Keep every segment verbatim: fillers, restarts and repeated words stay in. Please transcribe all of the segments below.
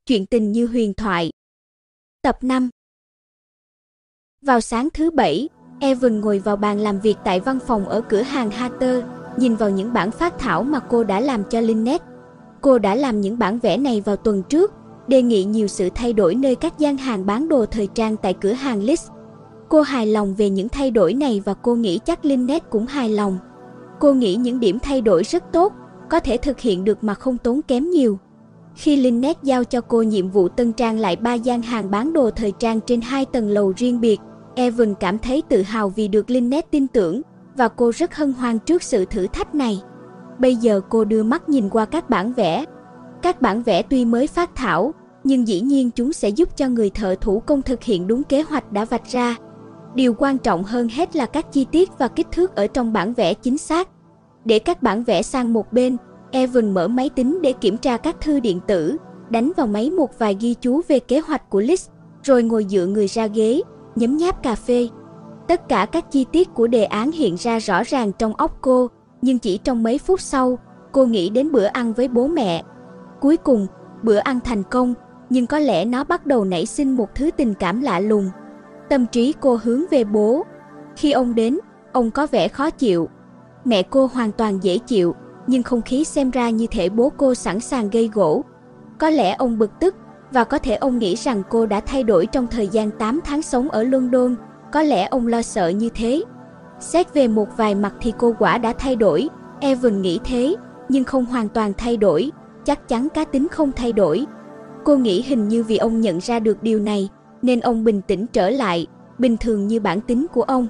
Chuyện tình như huyền thoại. Tập năm. Vào sáng thứ Bảy, Evan ngồi vào bàn làm việc tại văn phòng ở cửa hàng Hatter, nhìn vào những bản phác thảo mà cô đã làm cho Lynette. Cô đã làm những bản vẽ này vào tuần trước, đề nghị nhiều sự thay đổi nơi các gian hàng bán đồ thời trang tại cửa hàng Liz. Cô hài lòng về những thay đổi này và cô nghĩ chắc Lynette cũng hài lòng. Cô nghĩ những điểm thay đổi rất tốt, có thể thực hiện được mà không tốn kém nhiều. Khi Lynette giao cho cô nhiệm vụ tân trang lại ba gian hàng bán đồ thời trang trên hai tầng lầu riêng biệt, Evan cảm thấy tự hào vì được Lynette tin tưởng, và cô rất hân hoan trước sự thử thách này. Bây giờ cô đưa mắt nhìn qua các bản vẽ. Các bản vẽ tuy mới phác thảo, nhưng dĩ nhiên chúng sẽ giúp cho người thợ thủ công thực hiện đúng kế hoạch đã vạch ra. Điều quan trọng hơn hết là các chi tiết và kích thước ở trong bản vẽ chính xác. Để các bản vẽ sang một bên, Evan mở máy tính để kiểm tra các thư điện tử, đánh vào máy một vài ghi chú về kế hoạch của Liz, rồi ngồi dựa người ra ghế, nhấm nháp cà phê. Tất cả các chi tiết của đề án hiện ra rõ ràng trong óc cô, nhưng chỉ trong mấy phút sau, cô nghĩ đến bữa ăn với bố mẹ. Cuối cùng, bữa ăn thành công, nhưng có lẽ nó bắt đầu nảy sinh một thứ tình cảm lạ lùng. Tâm trí cô hướng về bố. Khi ông đến, ông có vẻ khó chịu. Mẹ cô hoàn toàn dễ chịu, nhưng không khí xem ra như thể bố cô sẵn sàng gây gổ. Có lẽ ông bực tức, và có thể ông nghĩ rằng cô đã thay đổi trong thời gian tám tháng sống ở London. Có lẽ ông lo sợ như thế. Xét về một vài mặt thì cô quả đã thay đổi, Evan nghĩ thế, nhưng không hoàn toàn thay đổi, chắc chắn cá tính không thay đổi. Cô nghĩ hình như vì ông nhận ra được điều này, nên ông bình tĩnh trở lại, bình thường như bản tính của ông.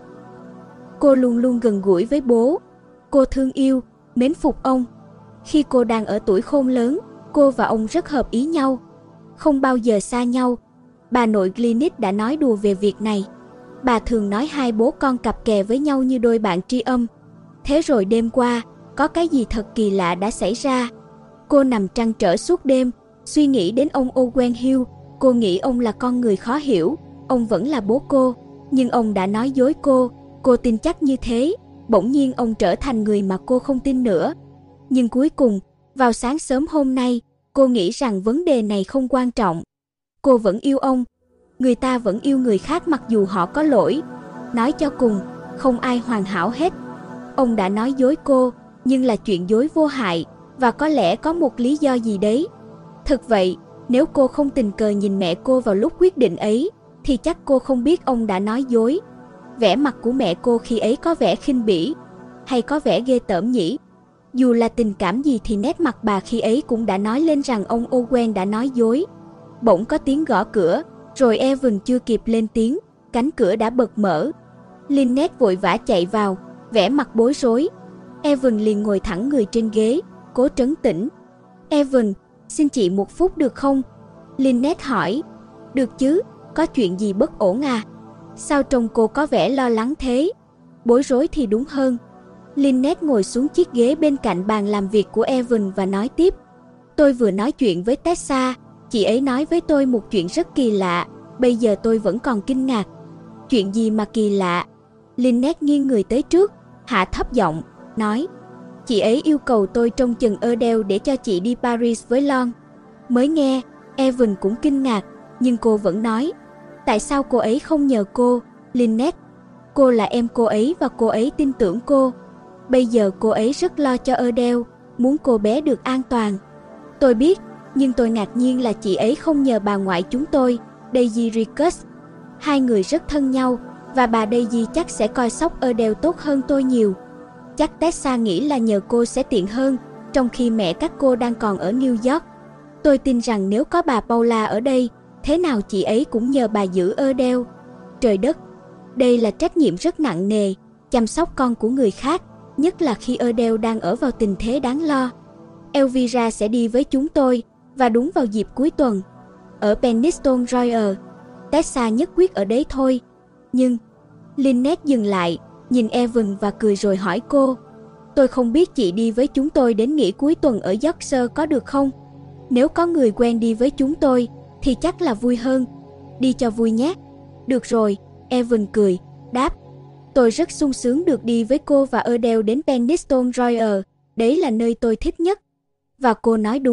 Cô luôn luôn gần gũi với bố. Cô thương yêu, mến phục ông. Khi cô đang ở tuổi khôn lớn, cô và ông rất hợp ý nhau, không bao giờ xa nhau. Bà nội Glynis đã nói đùa về việc này. Bà thường nói hai bố con cặp kè với nhau như đôi bạn tri âm. Thế rồi đêm qua, có cái gì thật kỳ lạ đã xảy ra. Cô nằm trăn trở suốt đêm, suy nghĩ đến ông Owen Hill. Cô nghĩ ông là con người khó hiểu, ông vẫn là bố cô, nhưng ông đã nói dối cô. Cô tin chắc như thế, bỗng nhiên ông trở thành người mà cô không tin nữa. Nhưng cuối cùng, vào sáng sớm hôm nay, cô nghĩ rằng vấn đề này không quan trọng. Cô vẫn yêu ông. Người ta vẫn yêu người khác mặc dù họ có lỗi. Nói cho cùng, không ai hoàn hảo hết. Ông đã nói dối cô, nhưng là chuyện dối vô hại, và có lẽ có một lý do gì đấy. Thực vậy, nếu cô không tình cờ nhìn mẹ cô vào lúc quyết định ấy, thì chắc cô không biết ông đã nói dối. Vẻ mặt của mẹ cô khi ấy có vẻ khinh bỉ, hay có vẻ ghê tởm nhỉ? Dù là tình cảm gì thì nét mặt bà khi ấy cũng đã nói lên rằng ông Owen đã nói dối. Bỗng có tiếng gõ cửa, rồi Evan chưa kịp lên tiếng, cánh cửa đã bật mở. Lynette vội vã chạy vào, vẻ mặt bối rối. Evan liền ngồi thẳng người trên ghế, cố trấn tĩnh. Evan, xin chị một phút được không? Lynette hỏi. Được chứ, có chuyện gì bất ổn à? Sao trông cô có vẻ lo lắng thế? Bối rối thì đúng hơn. Lynette ngồi xuống chiếc ghế bên cạnh bàn làm việc của Evan và nói tiếp. Tôi vừa nói chuyện với Tessa, chị ấy nói với tôi một chuyện rất kỳ lạ, bây giờ tôi vẫn còn kinh ngạc. Chuyện gì mà kỳ lạ? Lynette nghiêng người tới trước, hạ thấp giọng, nói. Chị ấy yêu cầu tôi trông chừng Adele để cho chị đi Paris với Lon. Mới nghe, Evan cũng kinh ngạc, nhưng cô vẫn nói. Tại sao cô ấy không nhờ cô, Lynette? Cô là em cô ấy và cô ấy tin tưởng cô. Bây giờ cô ấy rất lo cho Adele, muốn cô bé được an toàn. Tôi biết, nhưng tôi ngạc nhiên là chị ấy không nhờ bà ngoại chúng tôi, Daisy Rickus. Hai người rất thân nhau, và bà Daisy chắc sẽ coi sóc Adele tốt hơn tôi nhiều. Chắc Tessa nghĩ là nhờ cô sẽ tiện hơn, trong khi mẹ các cô đang còn ở New York. Tôi tin rằng nếu có bà Paula ở đây, thế nào chị ấy cũng nhờ bà giữ Adele. Trời đất, đây là trách nhiệm rất nặng nề, chăm sóc con của người khác, nhất là khi Adele đang ở vào tình thế đáng lo. Elvira sẽ đi với chúng tôi, và đúng vào dịp cuối tuần, ở Penistone Royal. Tessa nhất quyết ở đấy thôi. Nhưng, Lynette dừng lại, nhìn Evan và cười rồi hỏi cô. Tôi không biết chị đi với chúng tôi đến nghỉ cuối tuần ở Yorkshire có được không? Nếu có người quen đi với chúng tôi, thì chắc là vui hơn. Đi cho vui nhé. Được rồi, Evan cười, đáp. Tôi rất sung sướng được đi với cô và Adele đến Penistone Royal, đấy là nơi tôi thích nhất. Và cô nói đúng,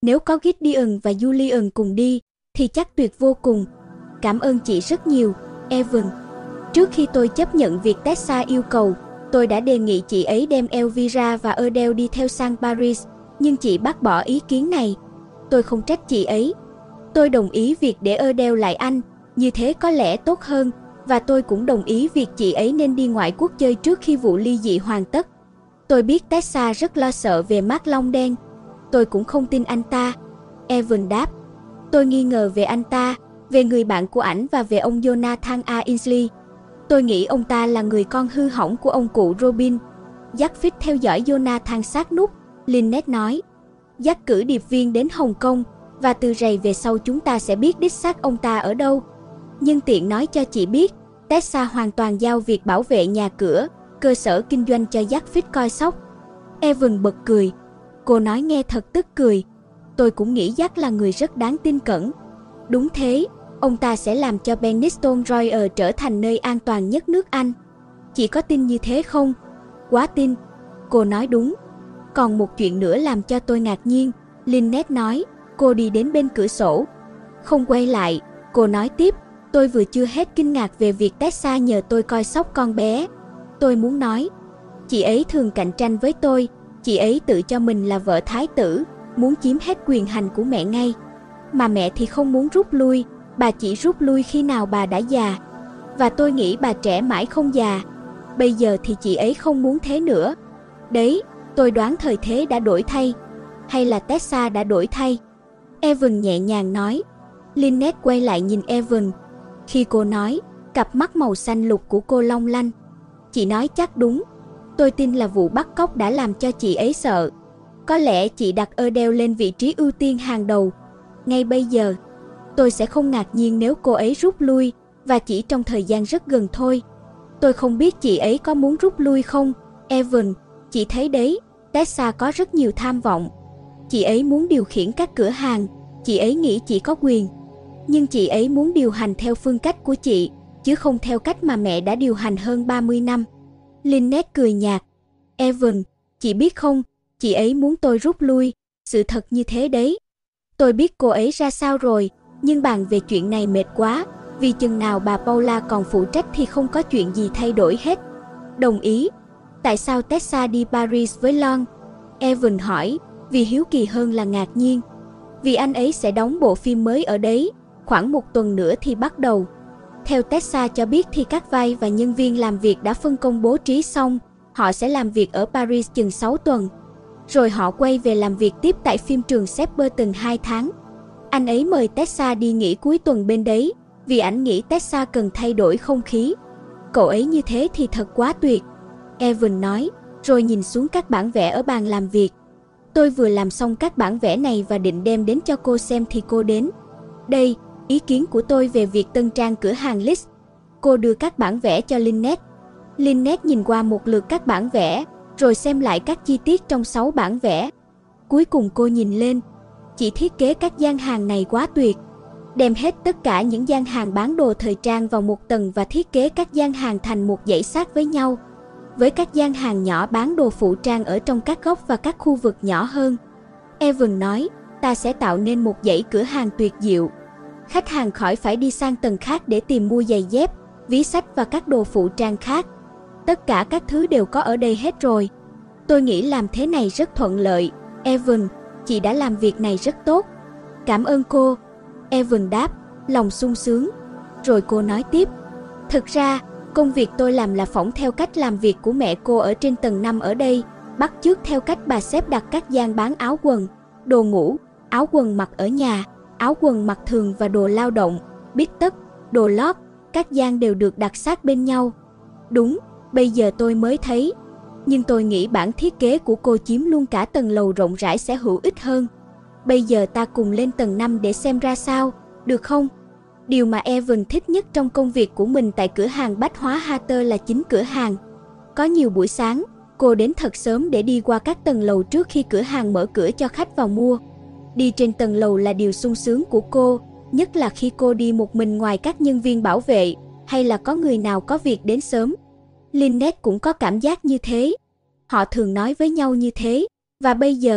Nếu có Gideon và Julian cùng đi, thì chắc tuyệt vô cùng. Cảm ơn chị rất nhiều, Evan. Trước khi tôi chấp nhận việc Tessa yêu cầu, tôi đã đề nghị chị ấy đem Elvira và Adele đi theo sang Paris, nhưng chị bác bỏ ý kiến này. Tôi không trách chị ấy. Tôi đồng ý việc để Adele lại Anh, như thế có lẽ tốt hơn, và tôi cũng đồng ý việc chị ấy nên đi ngoại quốc chơi trước khi vụ ly dị hoàn tất. Tôi biết Tessa rất lo sợ về Mark Long đen. Tôi cũng không tin anh ta, Evan đáp. Tôi nghi ngờ về anh ta, về người bạn của ảnh và về ông Jonathan A. Insley. Tôi nghĩ ông ta là người con hư hỏng của ông cụ Robin. Jack theo dõi Jonathan sát nút, Lynette nói. Jack cử điệp viên đến Hồng Kông, và từ rày về sau chúng ta sẽ biết đích xác ông ta ở đâu. Nhưng tiện nói cho chị biết, Tessa hoàn toàn giao việc bảo vệ nhà cửa, cơ sở kinh doanh cho Jack coi sóc. Evan bật cười. Cô nói nghe thật tức cười. Tôi cũng nghĩ Jack là người rất đáng tin cẩn. Đúng thế, ông ta sẽ làm cho Penistone Royal trở thành nơi an toàn nhất nước Anh. Chị có tin như thế không? Quá tin. Cô nói đúng. Còn một chuyện nữa làm cho tôi ngạc nhiên, Lynette nói. Cô đi đến bên cửa sổ. Không quay lại, cô nói tiếp. Tôi vừa chưa hết kinh ngạc về việc Tessa nhờ tôi coi sóc con bé. Tôi muốn nói, chị ấy thường cạnh tranh với tôi. Chị ấy tự cho mình là vợ thái tử, muốn chiếm hết quyền hành của mẹ ngay. Mà mẹ thì không muốn rút lui, bà chỉ rút lui khi nào bà đã già. Và tôi nghĩ bà trẻ mãi không già. Bây giờ thì chị ấy không muốn thế nữa. Đấy, tôi đoán thời thế đã đổi thay. Hay là Tessa đã đổi thay? Evan nhẹ nhàng nói. Lynette quay lại nhìn Evan. Khi cô nói, cặp mắt màu xanh lục của cô long lanh. Chị nói chắc đúng. Tôi tin là vụ bắt cóc đã làm cho chị ấy sợ. Có lẽ chị đặt Adele lên vị trí ưu tiên hàng đầu. Ngay bây giờ, tôi sẽ không ngạc nhiên nếu cô ấy rút lui, và chỉ trong thời gian rất gần thôi. Tôi không biết chị ấy có muốn rút lui không, Evan. Chị thấy đấy, Tessa có rất nhiều tham vọng. Chị ấy muốn điều khiển các cửa hàng, chị ấy nghĩ chị có quyền. Nhưng chị ấy muốn điều hành theo phương cách của chị, chứ không theo cách mà mẹ đã điều hành hơn ba mươi năm. Lynette cười nhạt. Evan, chị biết không, chị ấy muốn tôi rút lui, sự thật như thế đấy. Tôi biết cô ấy ra sao rồi, nhưng bàn về chuyện này mệt quá, vì chừng nào bà Paula còn phụ trách thì không có chuyện gì thay đổi hết. Đồng ý. Tại sao Tessa đi Paris với Lon? Evan hỏi, vì hiếu kỳ hơn là ngạc nhiên. Vì anh ấy sẽ đóng bộ phim mới ở đấy, khoảng một tuần nữa thì bắt đầu. Theo Tessa cho biết thì các vai và nhân viên làm việc đã phân công bố trí xong, họ sẽ làm việc ở Paris chừng sáu tuần. Rồi họ quay về làm việc tiếp tại phim trường Shepperton hai tháng. Anh ấy mời Tessa đi nghỉ cuối tuần bên đấy, vì ảnh nghĩ Tessa cần thay đổi không khí. Cậu ấy như thế thì thật quá tuyệt, Evan nói, rồi nhìn xuống các bản vẽ ở bàn làm việc. Tôi vừa làm xong các bản vẽ này và định đem đến cho cô xem thì cô đến. Đây, ý kiến của tôi về việc tân trang cửa hàng Liz. Cô đưa các bản vẽ cho Lynette. Lynette nhìn qua một lượt các bản vẽ, rồi xem lại các chi tiết trong sáu bản vẽ. Cuối cùng cô nhìn lên. Chị thiết kế các gian hàng này quá tuyệt. Đem hết tất cả những gian hàng bán đồ thời trang vào một tầng và thiết kế các gian hàng thành một dãy sát với nhau, với các gian hàng nhỏ bán đồ phụ trang ở trong các góc và các khu vực nhỏ hơn. Evan nói, ta sẽ tạo nên một dãy cửa hàng tuyệt diệu. Khách hàng khỏi phải đi sang tầng khác để tìm mua giày dép, ví sách và các đồ phụ trang khác. Tất cả các thứ đều có ở đây hết rồi. Tôi nghĩ làm thế này rất thuận lợi. Evan, chị đã làm việc này rất tốt. Cảm ơn cô. Evan đáp, lòng sung sướng. Rồi cô nói tiếp, thực ra, công việc tôi làm là phỏng theo cách làm việc của mẹ cô ở trên tầng năm ở đây, bắt chước theo cách bà xếp đặt các gian bán áo quần, đồ ngủ, áo quần mặc ở nhà, áo quần mặc thường và đồ lao động, bít tất, đồ lót, các gian đều được đặt sát bên nhau. Đúng, bây giờ tôi mới thấy. Nhưng tôi nghĩ bản thiết kế của cô chiếm luôn cả tầng lầu rộng rãi sẽ hữu ích hơn. Bây giờ ta cùng lên tầng năm để xem ra sao, được không? Điều mà Evan thích nhất trong công việc của mình tại cửa hàng bách hóa Hatter là chính cửa hàng. Có nhiều buổi sáng, cô đến thật sớm để đi qua các tầng lầu trước khi cửa hàng mở cửa cho khách vào mua. Đi trên tầng lầu là điều sung sướng của cô, nhất là khi cô đi một mình ngoài các nhân viên bảo vệ, hay là có người nào có việc đến sớm. Lynette cũng có cảm giác như thế. Họ thường nói với nhau như thế, và bây giờ,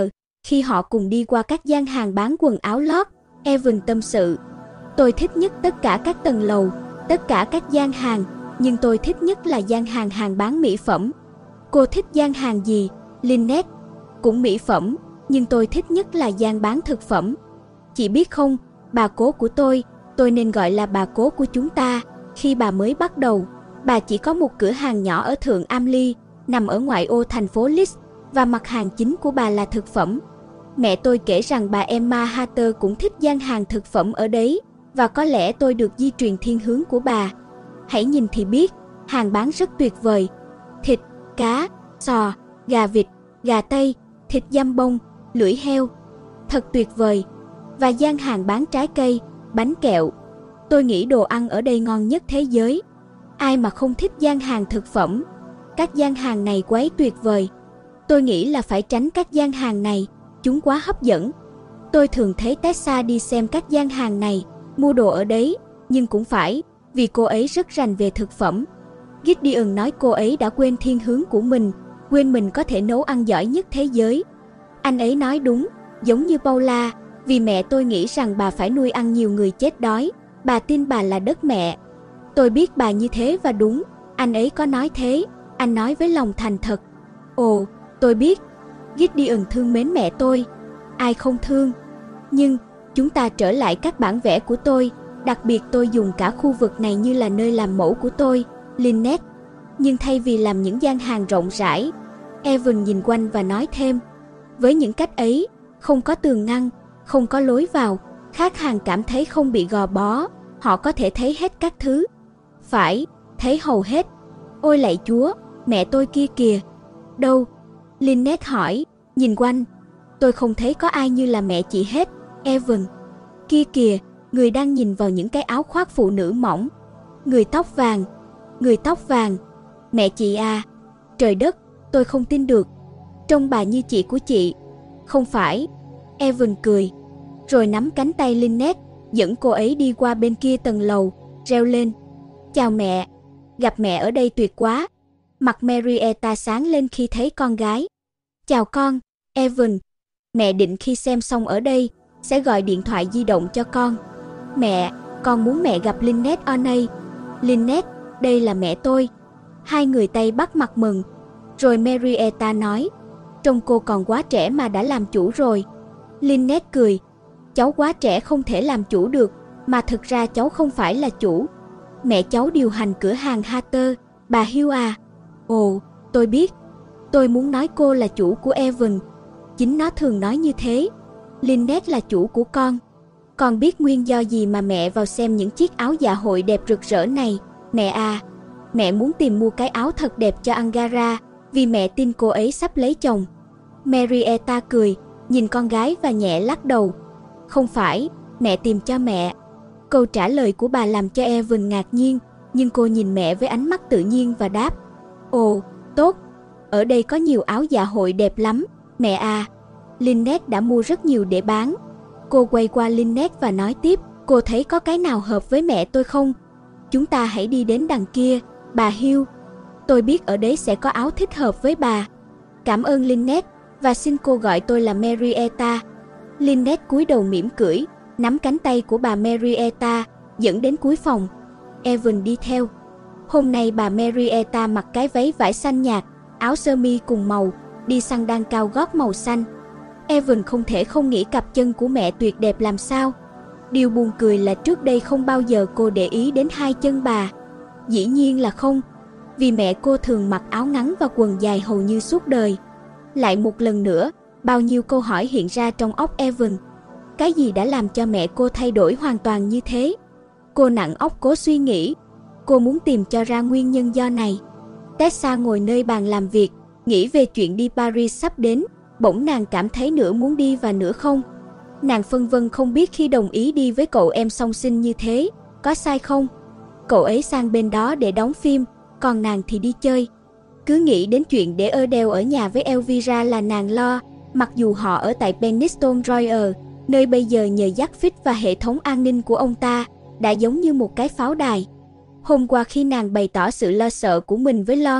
Khi họ cùng đi qua các gian hàng bán quần áo lót, Evan tâm sự. Tôi thích nhất tất cả các tầng lầu, tất cả các gian hàng, nhưng tôi thích nhất là gian hàng hàng bán mỹ phẩm. Cô thích gian hàng gì? Lynette. Cũng mỹ phẩm, nhưng tôi thích nhất là gian bán thực phẩm. Chị biết không, bà cố của tôi, tôi nên gọi là bà cố của chúng ta, khi bà mới bắt đầu, bà chỉ có một cửa hàng nhỏ ở Thượng Amly, nằm ở ngoại ô thành phố Leeds, và mặt hàng chính của bà là thực phẩm. Mẹ tôi kể rằng bà Emma Hatter cũng thích gian hàng thực phẩm ở đấy, và có lẽ tôi được di truyền thiên hướng của bà. Hãy nhìn thì biết, hàng bán rất tuyệt vời. Thịt, cá, sò, gà vịt, gà tây, thịt dăm bông, lưỡi heo. Thật tuyệt vời. Và gian hàng bán trái cây, bánh kẹo. Tôi nghĩ đồ ăn ở đây ngon nhất thế giới. Ai mà không thích gian hàng thực phẩm. Các gian hàng này quấy tuyệt vời. Tôi nghĩ là phải tránh các gian hàng này, chúng quá hấp dẫn. Tôi thường thấy Tessa đi xem các gian hàng này, mua đồ ở đấy, nhưng cũng phải, vì cô ấy rất rành về thực phẩm. Gideon nói cô ấy đã quên thiên hướng của mình, quên mình có thể nấu ăn giỏi nhất thế giới. Anh ấy nói đúng, giống như Paula, vì mẹ tôi nghĩ rằng bà phải nuôi ăn nhiều người chết đói, bà tin bà là đất mẹ. Tôi biết bà như thế và đúng, anh ấy có nói thế, anh nói với lòng thành thật. Ồ, tôi biết, Gideon thương mến mẹ tôi, ai không thương. Nhưng, chúng ta trở lại các bản vẽ của tôi, đặc biệt tôi dùng cả khu vực này như là nơi làm mẫu của tôi, Lynette. Nhưng thay vì làm những gian hàng rộng rãi, Evan nhìn quanh và nói thêm, với những cách ấy, không có tường ngăn, không có lối vào, khách hàng cảm thấy không bị gò bó, họ có thể thấy hết các thứ. Phải, thấy hầu hết. Ôi lạy Chúa, mẹ tôi kia kìa. Đâu? Lynette hỏi, nhìn quanh. Tôi không thấy có ai như là mẹ chị hết, Evan. Kia kìa, người đang nhìn vào những cái áo khoác phụ nữ mỏng. Người tóc vàng, người tóc vàng. Mẹ chị à, trời đất, tôi không tin được. Trông bà như chị của chị. Không phải. Evan cười, rồi nắm cánh tay Lynette, dẫn cô ấy đi qua bên kia tầng lầu, reo lên. Chào mẹ, gặp mẹ ở đây tuyệt quá. Mặt Marietta sáng lên khi thấy con gái. Chào con, Evan. Mẹ định khi xem xong ở đây, sẽ gọi điện thoại di động cho con. Mẹ, con muốn mẹ gặp Lynette O'Neill. Lynette, đây là mẹ tôi. Hai người Tây bắt mặt mừng. Rồi Marietta nói, trông cô còn quá trẻ mà đã làm chủ rồi. Lynette cười, cháu quá trẻ không thể làm chủ được, mà thực ra cháu không phải là chủ. Mẹ cháu điều hành cửa hàng Hatter, bà Hill à. Ồ, tôi biết. Tôi muốn nói cô là chủ của Evan. Chính nó thường nói như thế. Lynette là chủ của con. Con biết nguyên do gì mà mẹ vào xem những chiếc áo dạ hội đẹp rực rỡ này, mẹ à. Mẹ muốn tìm mua cái áo thật đẹp cho Angara, vì mẹ tin cô ấy sắp lấy chồng. Marietta cười, nhìn con gái và nhẹ lắc đầu. Không phải, mẹ tìm cho mẹ. Câu trả lời của bà làm cho Evan ngạc nhiên, nhưng cô nhìn mẹ với ánh mắt tự nhiên và đáp. Ồ, tốt. Ở đây có nhiều áo dạ hội đẹp lắm, mẹ à. Lynette đã mua rất nhiều để bán. Cô quay qua Lynette và nói tiếp, cô thấy có cái nào hợp với mẹ tôi không? Chúng ta hãy đi đến đằng kia, bà Hill. Tôi biết ở đấy sẽ có áo thích hợp với bà. Cảm ơn Lynette, và xin cô gọi tôi là Marietta. Lynette cúi đầu mỉm cười, nắm cánh tay của bà Marietta, dẫn đến cuối phòng. Evan đi theo. Hôm nay bà Marietta mặc cái váy vải xanh nhạt, áo sơ mi cùng màu, đi xăng đan cao gót màu xanh. Evan không thể không nghĩ cặp chân của mẹ tuyệt đẹp làm sao. Điều buồn cười là trước đây không bao giờ cô để ý đến hai chân bà. Dĩ nhiên là không, vì mẹ cô thường mặc áo ngắn và quần dài hầu như suốt đời. Lại một lần nữa, bao nhiêu câu hỏi hiện ra trong óc Evan. Cái gì đã làm cho mẹ cô thay đổi hoàn toàn như thế? Cô nặng óc cố suy nghĩ. Cô muốn tìm cho ra nguyên nhân do này. Tessa ngồi nơi bàn làm việc, nghĩ về chuyện đi Paris sắp đến. Bỗng nàng cảm thấy nửa muốn đi và nửa không. Nàng phân vân không biết khi đồng ý đi với cậu em song sinh như thế, có sai không? Cậu ấy sang bên đó để đóng phim, còn nàng thì đi chơi. Cứ nghĩ đến chuyện để Adele ở nhà với Elvira là nàng lo, mặc dù họ ở tại Penistone Royal, nơi bây giờ nhờ dắt phích và hệ thống an ninh của ông ta, đã giống như một cái pháo đài. Hôm qua khi nàng bày tỏ sự lo sợ của mình với Lon,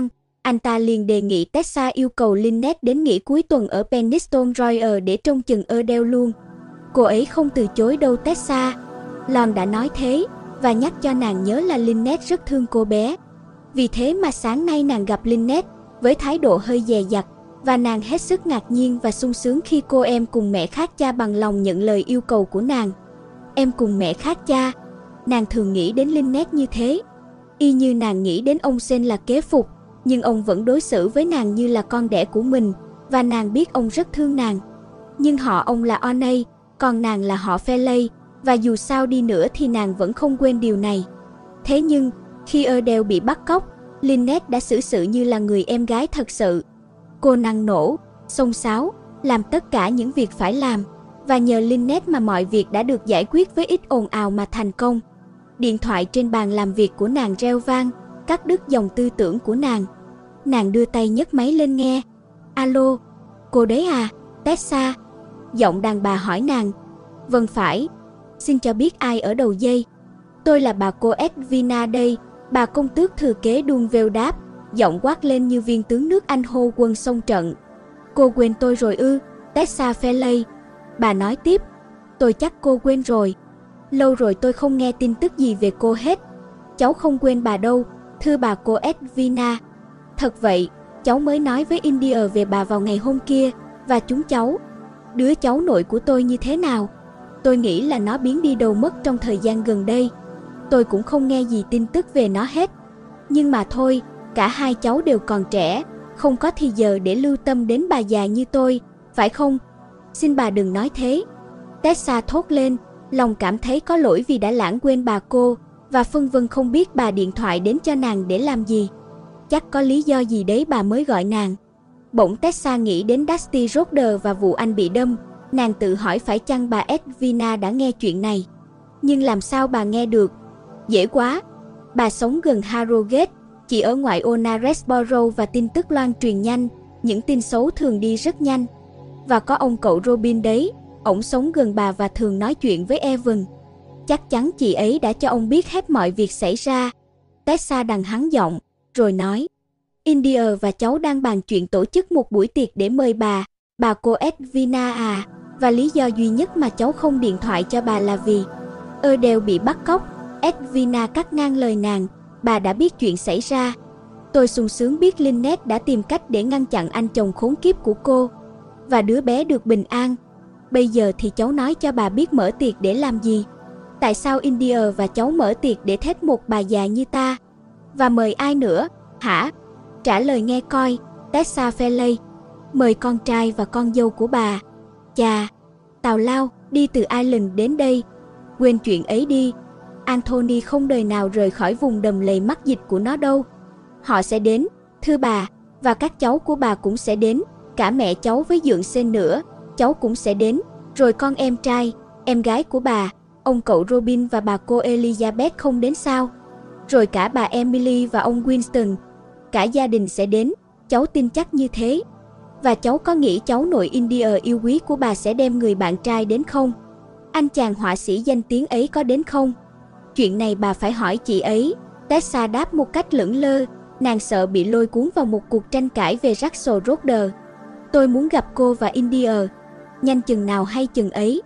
anh ta liền đề nghị Tessa yêu cầu Lynette đến nghỉ cuối tuần ở Penistone Royal để trông chừng Adele luôn. Cô ấy không từ chối đâu Tessa. Lon đã nói thế và nhắc cho nàng nhớ là Lynette rất thương cô bé. Vì thế mà sáng nay nàng gặp Lynette với thái độ hơi dè dặt và nàng hết sức ngạc nhiên và sung sướng khi cô em cùng mẹ khác cha bằng lòng nhận lời yêu cầu của nàng. Em cùng mẹ khác cha, nàng thường nghĩ đến Lynette như thế. Y như nàng nghĩ đến ông Sen là kế phục, nhưng ông vẫn đối xử với nàng như là con đẻ của mình và nàng biết ông rất thương nàng. Nhưng họ ông là Onay, còn nàng là họ Feley, và dù sao đi nữa thì nàng vẫn không quên điều này. Thế nhưng, khi Adele bị bắt cóc, Lynette đã xử sự như là người em gái thật sự. Cô năng nổ, xông xáo, làm tất cả những việc phải làm, và nhờ Lynette mà mọi việc đã được giải quyết với ít ồn ào mà thành công. Điện thoại trên bàn làm việc của nàng reo vang, cắt đứt dòng tư tưởng của nàng. Nàng đưa tay nhấc máy lên nghe. Alo, cô đấy à, Tessa? Giọng đàn bà hỏi nàng. Vâng phải, xin cho biết ai ở đầu dây. Tôi là bà cô Edwina đây, bà công tước thừa kế Dunvale đáp, giọng quát lên như viên tướng nước Anh hô quân xông trận. Cô quên tôi rồi ư, Tessa Feley? Bà nói tiếp. Tôi chắc cô quên rồi. Lâu rồi tôi không nghe tin tức gì về cô hết. Cháu không quên bà đâu, thưa bà cô Edwina. Thật vậy, cháu mới nói với India về bà vào ngày hôm kia, và chúng cháu, đứa cháu nội của tôi như thế nào? Tôi nghĩ là nó biến đi đâu mất trong thời gian gần đây. Tôi cũng không nghe gì tin tức về nó hết. Nhưng mà thôi, cả hai cháu đều còn trẻ, không có thì giờ để lưu tâm đến bà già như tôi, phải không? Xin bà đừng nói thế. Tessa thốt lên, lòng cảm thấy có lỗi vì đã lãng quên bà cô, và phân vân không biết bà điện thoại đến cho nàng để làm gì. Chắc có lý do gì đấy bà mới gọi nàng. Bỗng Tessa nghĩ đến Dusty Rhodes và vụ anh bị đâm. Nàng tự hỏi phải chăng bà Edwina đã nghe chuyện này. Nhưng làm sao bà nghe được? Dễ quá. Bà sống gần Harrogate, chỉ ở ngoại ô Knaresborough, và tin tức loan truyền nhanh. Những tin xấu thường đi rất nhanh. Và có ông cậu Robin đấy, ổng sống gần bà và thường nói chuyện với Evan. Chắc chắn chị ấy đã cho ông biết hết mọi việc xảy ra. Tessa đằng hắn giọng, rồi nói. India và cháu đang bàn chuyện tổ chức một buổi tiệc để mời bà, bà cô Edwina à. Và lý do duy nhất mà cháu không điện thoại cho bà là vì Adele bị bắt cóc. Edwina cắt ngang lời nàng. Bà đã biết chuyện xảy ra. Tôi sung sướng biết Lynette đã tìm cách để ngăn chặn anh chồng khốn kiếp của cô, và đứa bé được bình an. Bây giờ thì cháu nói cho bà biết mở tiệc để làm gì. Tại sao India và cháu mở tiệc để thết một bà già như ta? Và mời ai nữa, hả? Trả lời nghe coi, Tessa Feley. Mời con trai và con dâu của bà. Chà, tào lao, đi từ Ireland đến đây. Quên chuyện ấy đi. Anthony không đời nào rời khỏi vùng đầm lầy mắc dịch của nó đâu. Họ sẽ đến, thưa bà, và các cháu của bà cũng sẽ đến. Cả mẹ cháu với dượng Sen nữa, cháu cũng sẽ đến. Rồi con em trai, em gái của bà, ông cậu Robin và bà cô Elizabeth không đến sao? Rồi cả bà Emily và ông Winston. Cả gia đình sẽ đến, cháu tin chắc như thế. Và cháu có nghĩ cháu nội India yêu quý của bà sẽ đem người bạn trai đến không? Anh chàng họa sĩ danh tiếng ấy có đến không? Chuyện này bà phải hỏi chị ấy. Tessa đáp một cách lững lơ. Nàng sợ bị lôi cuốn vào một cuộc tranh cãi về Rachel Rhodes. Tôi muốn gặp cô và India. Nhanh chừng nào hay chừng ấy.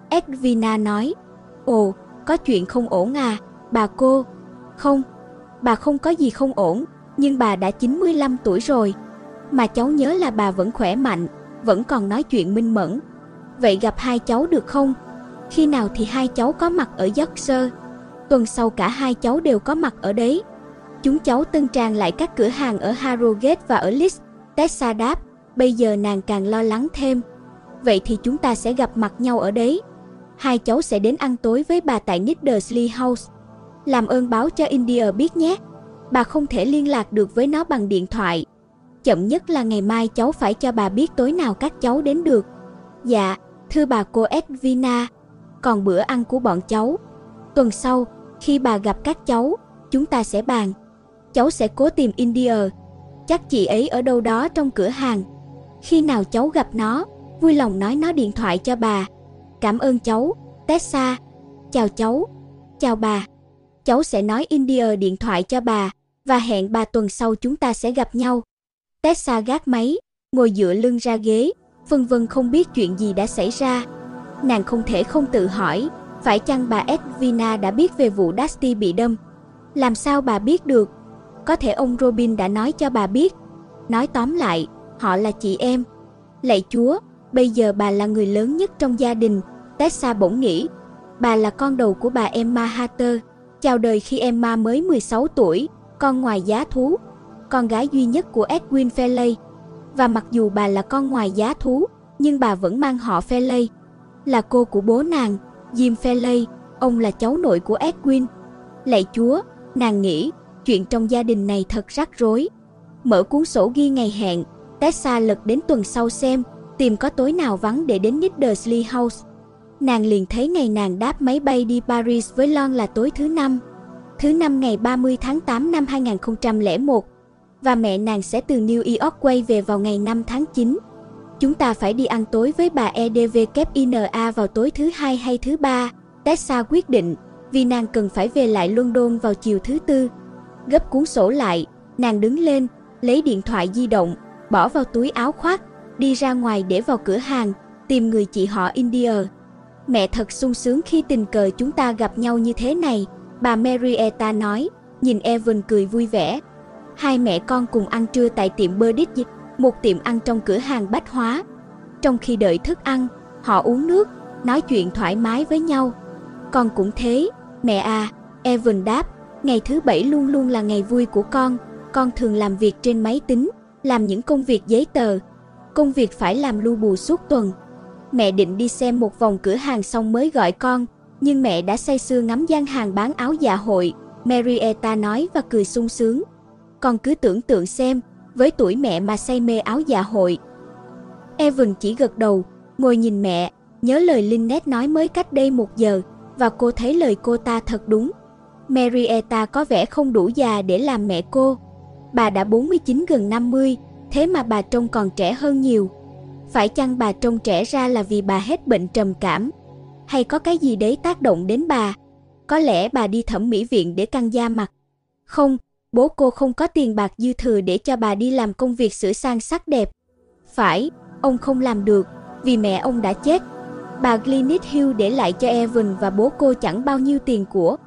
Edwina nói. Ồ, có chuyện không ổn à, bà cô? Không, bà không có gì không ổn, nhưng bà đã chín mươi lăm tuổi rồi. Mà cháu nhớ là bà vẫn khỏe mạnh, vẫn còn nói chuyện minh mẫn. Vậy gặp hai cháu được không? Khi nào thì hai cháu có mặt ở Yorkshire? Tuần sau cả hai cháu đều có mặt ở đấy. Chúng cháu tân trang lại các cửa hàng ở Harrogate và ở Leeds. Tessa đáp. Bây giờ nàng càng lo lắng thêm. Vậy thì chúng ta sẽ gặp mặt nhau ở đấy. Hai cháu sẽ đến ăn tối với bà tại Niddersley House. Làm ơn báo cho India biết nhé. Bà không thể liên lạc được với nó bằng điện thoại. Chậm nhất là ngày mai cháu phải cho bà biết tối nào các cháu đến được. Dạ, thưa bà cô Edwina. Còn bữa ăn của bọn cháu, tuần sau, khi bà gặp các cháu, chúng ta sẽ bàn. Cháu sẽ cố tìm India. Chắc chị ấy ở đâu đó trong cửa hàng. Khi nào cháu gặp nó, vui lòng nói nó điện thoại cho bà. Cảm ơn cháu, Tessa. Chào cháu. Chào bà. Cháu sẽ nói India điện thoại cho bà và hẹn ba tuần sau chúng ta sẽ gặp nhau. Tessa gác máy, ngồi dựa lưng ra ghế, vân vân không biết chuyện gì đã xảy ra. Nàng không thể không tự hỏi, phải chăng bà Edwina đã biết về vụ Dusty bị đâm? Làm sao bà biết được? Có thể ông Robin đã nói cho bà biết. Nói tóm lại, họ là chị em. Lạy Chúa, bây giờ bà là người lớn nhất trong gia đình, Tessa bỗng nghĩ. Bà là con đầu của bà Emma Hatter, chào đời khi Emma mới mười sáu tuổi, con ngoài giá thú, con gái duy nhất của Edwin Fairley. Và mặc dù bà là con ngoài giá thú, nhưng bà vẫn mang họ Fairley. Là cô của bố nàng, Jim Fairley, ông là cháu nội của Edwin. Lạy Chúa, nàng nghĩ, chuyện trong gia đình này thật rắc rối. Mở cuốn sổ ghi ngày hẹn, Tessa lật đến tuần sau xem, tìm có tối nào vắng để đến Niddersley House. Nàng liền thấy ngày nàng đáp máy bay đi Paris với Lon là tối thứ năm. Thứ năm ngày ba mươi tháng tám năm hai nghìn không trăm lẻ một. Và mẹ nàng sẽ từ New York quay về vào ngày năm tháng chín. Chúng ta phải đi ăn tối với bà Edwina vào tối thứ hai hay thứ ba, Tessa quyết định, vì nàng cần phải về lại London vào chiều thứ tư. Gấp cuốn sổ lại, nàng đứng lên, lấy điện thoại di động, bỏ vào túi áo khoác, đi ra ngoài để vào cửa hàng, tìm người chị họ India. Mẹ thật sung sướng khi tình cờ chúng ta gặp nhau như thế này, bà Marietta nói, nhìn Evan cười vui vẻ. Hai mẹ con cùng ăn trưa tại tiệm Burditch, một tiệm ăn trong cửa hàng bách hóa. Trong khi đợi thức ăn, họ uống nước, nói chuyện thoải mái với nhau. Con cũng thế, mẹ à, Evan đáp, ngày thứ bảy luôn luôn là ngày vui của con. Con thường làm việc trên máy tính, làm những công việc giấy tờ, công việc phải làm lu bù suốt tuần. Mẹ định đi xem một vòng cửa hàng xong mới gọi con, nhưng mẹ đã say sưa ngắm gian hàng bán áo dạ hội, Marietta nói và cười sung sướng. Con cứ tưởng tượng xem, với tuổi mẹ mà say mê áo dạ hội. Evan chỉ gật đầu, ngồi nhìn mẹ, nhớ lời Lynette nói mới cách đây một giờ, và cô thấy lời cô ta thật đúng. Marietta có vẻ không đủ già để làm mẹ cô. Bà đã bốn mươi chín gần năm mươi, thế mà bà trông còn trẻ hơn nhiều. Phải chăng bà trông trẻ ra là vì bà hết bệnh trầm cảm? Hay có cái gì đấy tác động đến bà? Có lẽ bà đi thẩm mỹ viện để căng da mặt. Không, bố cô không có tiền bạc dư thừa để cho bà đi làm công việc sửa sang sắc đẹp. Phải, ông không làm được, vì mẹ ông đã chết. Bà Glenith Hill để lại cho Evan và bố cô chẳng bao nhiêu tiền của.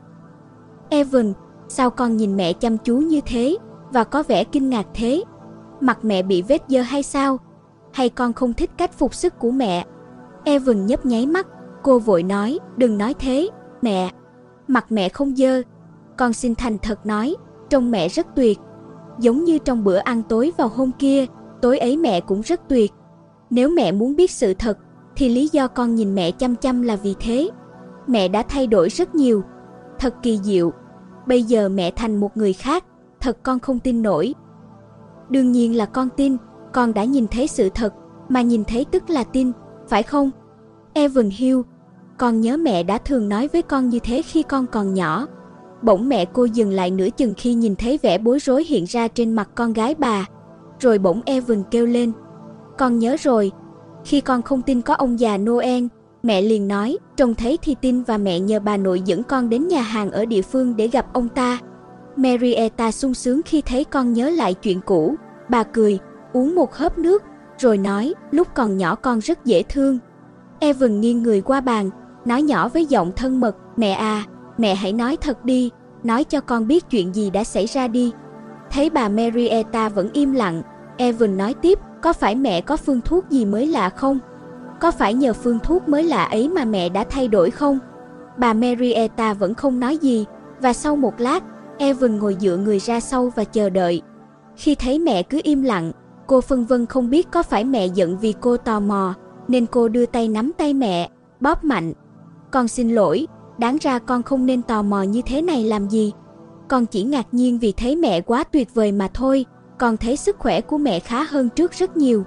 Evan, sao con nhìn mẹ chăm chú như thế, và có vẻ kinh ngạc thế? Mặt mẹ bị vết dơ hay sao? Hay con không thích cách phục sức của mẹ? Evan nhấp nháy mắt, cô vội nói, đừng nói thế, mẹ. Mặt mẹ không dơ. Con xin thành thật nói, trông mẹ rất tuyệt. Giống như trong bữa ăn tối vào hôm kia, tối ấy mẹ cũng rất tuyệt. Nếu mẹ muốn biết sự thật, thì lý do con nhìn mẹ chăm chăm là vì thế. Mẹ đã thay đổi rất nhiều. Thật kỳ diệu. Bây giờ mẹ thành một người khác, thật con không tin nổi. Đương nhiên là con tin, con đã nhìn thấy sự thật, mà nhìn thấy tức là tin, phải không? Evan Hill, con nhớ mẹ đã thường nói với con như thế khi con còn nhỏ. Bỗng mẹ cô dừng lại nửa chừng khi nhìn thấy vẻ bối rối hiện ra trên mặt con gái bà. Rồi bỗng Evan kêu lên, con nhớ rồi, khi con không tin có ông già Noel, mẹ liền nói, trông thấy thì tin, và mẹ nhờ bà nội dẫn con đến nhà hàng ở địa phương để gặp ông ta. Marietta sung sướng khi thấy con nhớ lại chuyện cũ. Bà cười, uống một hớp nước, rồi nói, lúc còn nhỏ con rất dễ thương. Evan nghiêng người qua bàn, nói nhỏ với giọng thân mật, mẹ à, mẹ hãy nói thật đi, nói cho con biết chuyện gì đã xảy ra đi. Thấy bà Marietta vẫn im lặng, Evan nói tiếp, có phải mẹ có phương thuốc gì mới lạ không? Có phải nhờ phương thuốc mới lạ ấy mà mẹ đã thay đổi không? Bà Marietta vẫn không nói gì, và sau một lát, Evan ngồi dựa người ra sau và chờ đợi. Khi thấy mẹ cứ im lặng, cô phân vân không biết có phải mẹ giận vì cô tò mò, nên cô đưa tay nắm tay mẹ, bóp mạnh. Con xin lỗi, đáng ra con không nên tò mò như thế này làm gì. Con chỉ ngạc nhiên vì thấy mẹ quá tuyệt vời mà thôi, con thấy sức khỏe của mẹ khá hơn trước rất nhiều.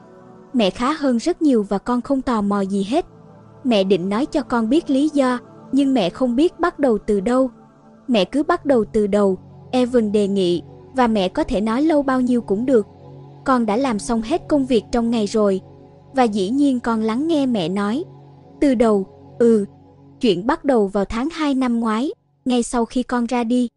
Mẹ khá hơn rất nhiều và con không tò mò gì hết. Mẹ định nói cho con biết lý do, nhưng mẹ không biết bắt đầu từ đâu. Mẹ cứ bắt đầu từ đầu, Evan đề nghị, và mẹ có thể nói lâu bao nhiêu cũng được. Con đã làm xong hết công việc trong ngày rồi, và dĩ nhiên con lắng nghe mẹ nói. Từ đầu, ừ, chuyện bắt đầu vào tháng hai năm ngoái, ngay sau khi con ra đi.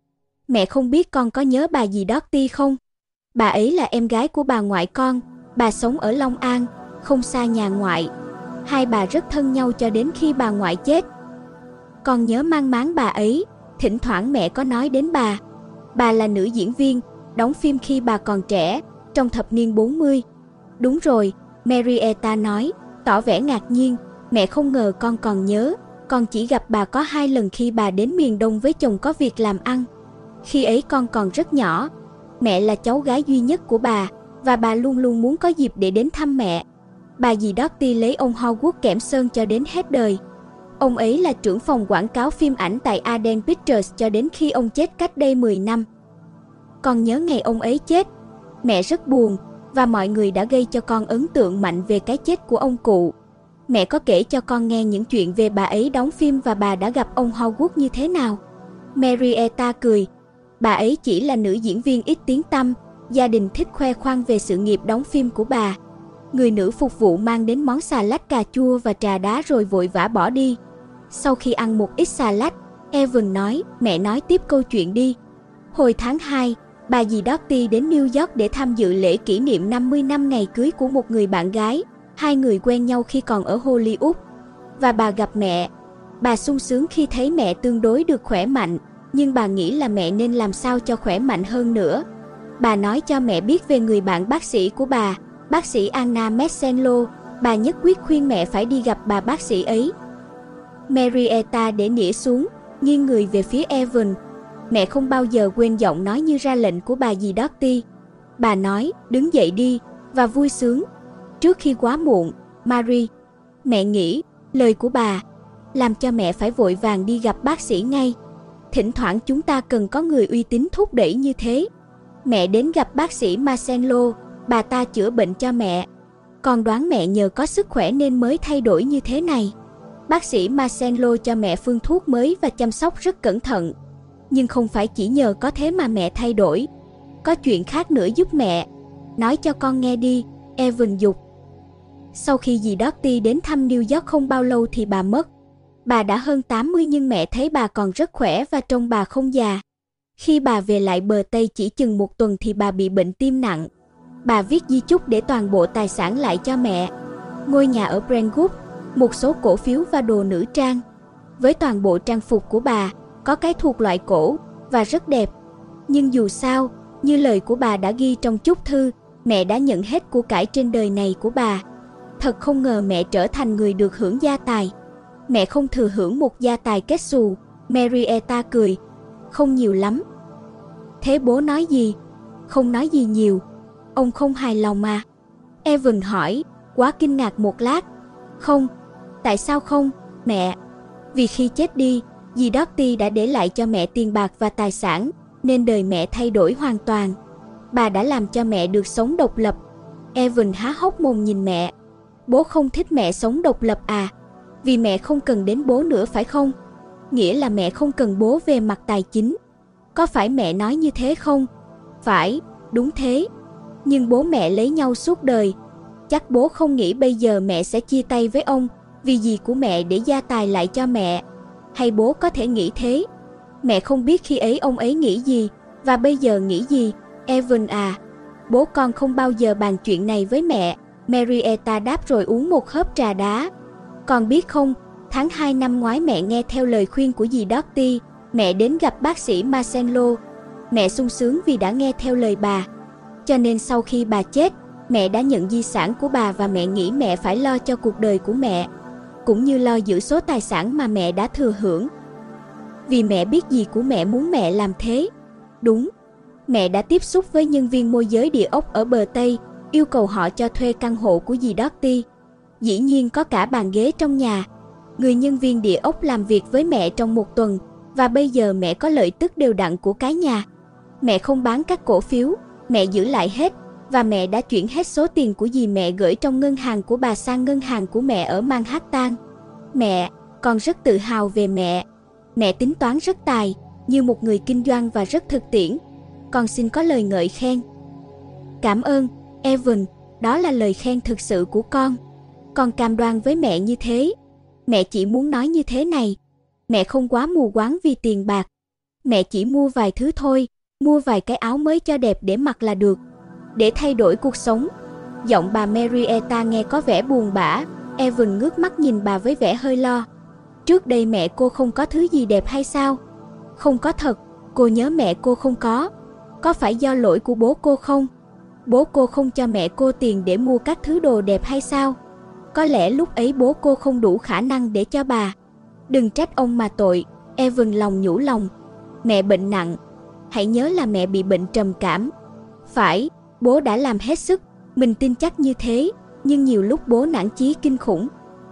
Mẹ không biết con có nhớ bà dì Dorothy không? Bà ấy là em gái của bà ngoại con, bà sống ở Long An, không xa nhà ngoại. Hai bà rất thân nhau cho đến khi bà ngoại chết. Con nhớ mang máng bà ấy, thỉnh thoảng mẹ có nói đến bà. Bà là nữ diễn viên, đóng phim khi bà còn trẻ, trong thập niên bốn mươi. Đúng rồi, Marietta nói, tỏ vẻ ngạc nhiên, mẹ không ngờ con còn nhớ, con chỉ gặp bà có hai lần khi bà đến miền Đông với chồng có việc làm ăn. Khi ấy con còn rất nhỏ, mẹ là cháu gái duy nhất của bà, và bà luôn luôn muốn có dịp để đến thăm mẹ. Bà dì Dorothy lấy ông Howard Kẽm Sơn cho đến hết đời. Ông ấy là trưởng phòng quảng cáo phim ảnh tại Arden Pictures cho đến khi ông chết cách đây mười năm. Con nhớ ngày ông ấy chết, mẹ rất buồn, và mọi người đã gây cho con ấn tượng mạnh về cái chết của ông cụ. Mẹ có kể cho con nghe những chuyện về bà ấy đóng phim và bà đã gặp ông Howard như thế nào? Marietta cười. Bà ấy chỉ là nữ diễn viên ít tiếng tăm, gia đình thích khoe khoang về sự nghiệp đóng phim của bà. Người nữ phục vụ mang đến món xà lách cà chua và trà đá rồi vội vã bỏ đi. Sau khi ăn một ít xà lách, Evan nói, mẹ nói tiếp câu chuyện đi. Hồi tháng hai, bà dì Dorothy đến New York để tham dự lễ kỷ niệm năm mươi năm ngày cưới của một người bạn gái. Hai người quen nhau khi còn ở Hollywood. Và bà gặp mẹ. Bà sung sướng khi thấy mẹ tương đối được khỏe mạnh, nhưng bà nghĩ là mẹ nên làm sao cho khỏe mạnh hơn nữa. Bà nói cho mẹ biết về người bạn bác sĩ của bà, bác sĩ Anna Messenlo. Bà nhất quyết khuyên mẹ phải đi gặp bà bác sĩ ấy. Marietta để nĩa xuống, nghiêng người về phía Evan. Mẹ không bao giờ quên giọng nói như ra lệnh của bà dì Dorothy. Bà nói, đứng dậy đi, và vui sướng. Trước khi quá muộn, Marie. Mẹ nghĩ, lời của bà, làm cho mẹ phải vội vàng đi gặp bác sĩ ngay. Thỉnh thoảng chúng ta cần có người uy tín thúc đẩy như thế. Mẹ đến gặp bác sĩ Marcello, bà ta chữa bệnh cho mẹ. Con đoán mẹ nhờ có sức khỏe nên mới thay đổi như thế này. Bác sĩ Marcello cho mẹ phương thuốc mới và chăm sóc rất cẩn thận. Nhưng không phải chỉ nhờ có thế mà mẹ thay đổi. Có chuyện khác nữa giúp mẹ. Nói cho con nghe đi, Evan dục. Sau khi dì Dorothy đến thăm New York không bao lâu thì bà mất. Bà đã hơn tám mươi nhưng mẹ thấy bà còn rất khỏe và trông bà không già. Khi bà về lại bờ Tây chỉ chừng một tuần thì bà bị bệnh tim nặng. Bà viết di chúc để toàn bộ tài sản lại cho mẹ. Ngôi nhà ở Brentwood, một số cổ phiếu và đồ nữ trang. Với toàn bộ trang phục của bà, có cái thuộc loại cổ và rất đẹp. Nhưng dù sao, như lời của bà đã ghi trong chúc thư, mẹ đã nhận hết của cải trên đời này của bà. Thật không ngờ mẹ trở thành người được hưởng gia tài. Mẹ không thừa hưởng một gia tài kết xù. Marietta cười. Không nhiều lắm. Thế bố nói gì? Không nói gì nhiều. Ông không hài lòng mà. Evan hỏi, quá kinh ngạc một lát. Không. Tại sao không, mẹ? Vì khi chết đi, dì Dorothy đã để lại cho mẹ tiền bạc và tài sản, nên đời mẹ thay đổi hoàn toàn. Bà đã làm cho mẹ được sống độc lập. Evan há hốc mồm nhìn mẹ. Bố không thích mẹ sống độc lập à? Vì mẹ không cần đến bố nữa phải không? Nghĩa là mẹ không cần bố về mặt tài chính. Có phải mẹ nói như thế không? Phải, đúng thế. Nhưng bố mẹ lấy nhau suốt đời. Chắc bố không nghĩ bây giờ mẹ sẽ chia tay với ông vì dì của mẹ để gia tài lại cho mẹ. Hay bố có thể nghĩ thế? Mẹ không biết khi ấy ông ấy nghĩ gì và bây giờ nghĩ gì. Evan à, bố con không bao giờ bàn chuyện này với mẹ. Marietta đáp rồi uống một hớp trà đá. Con biết không, tháng hai năm ngoái mẹ nghe theo lời khuyên của dì Dorothy, mẹ đến gặp bác sĩ Marcello. Mẹ sung sướng vì đã nghe theo lời bà. Cho nên sau khi bà chết, mẹ đã nhận di sản của bà và mẹ nghĩ mẹ phải lo cho cuộc đời của mẹ, cũng như lo giữ số tài sản mà mẹ đã thừa hưởng. Vì mẹ biết dì của mẹ muốn mẹ làm thế. Đúng, mẹ đã tiếp xúc với nhân viên môi giới địa ốc ở bờ Tây, yêu cầu họ cho thuê căn hộ của dì Dorothy. Dĩ nhiên có cả bàn ghế trong nhà. Người nhân viên địa ốc làm việc với mẹ trong một tuần, và bây giờ mẹ có lợi tức đều đặn của cái nhà. Mẹ không bán các cổ phiếu, mẹ giữ lại hết, và mẹ đã chuyển hết số tiền của dì mẹ gửi trong ngân hàng của bà sang ngân hàng của mẹ ở Manhattan. Mẹ, con rất tự hào về mẹ. Mẹ tính toán rất tài, như một người kinh doanh và rất thực tiễn. Con xin có lời ngợi khen. Cảm ơn, Evan, đó là lời khen thực sự của con. Con cam đoan với mẹ như thế. Mẹ chỉ muốn nói như thế này. Mẹ không quá mù quáng vì tiền bạc. Mẹ chỉ mua vài thứ thôi, mua vài cái áo mới cho đẹp để mặc là được. Để thay đổi cuộc sống. Giọng bà Marietta nghe có vẻ buồn bã. Evan ngước mắt nhìn bà với vẻ hơi lo. Trước đây mẹ cô không có thứ gì đẹp hay sao? Không có thật, cô nhớ mẹ cô không có. Có phải do lỗi của bố cô không? Bố cô không cho mẹ cô tiền để mua các thứ đồ đẹp hay sao? Có lẽ lúc ấy bố cô không đủ khả năng để cho bà. Đừng trách ông mà tội, Evan lòng nhủ lòng. Mẹ bệnh nặng, hãy nhớ là mẹ bị bệnh trầm cảm. Phải, bố đã làm hết sức, mình tin chắc như thế, nhưng nhiều lúc bố nản chí kinh khủng.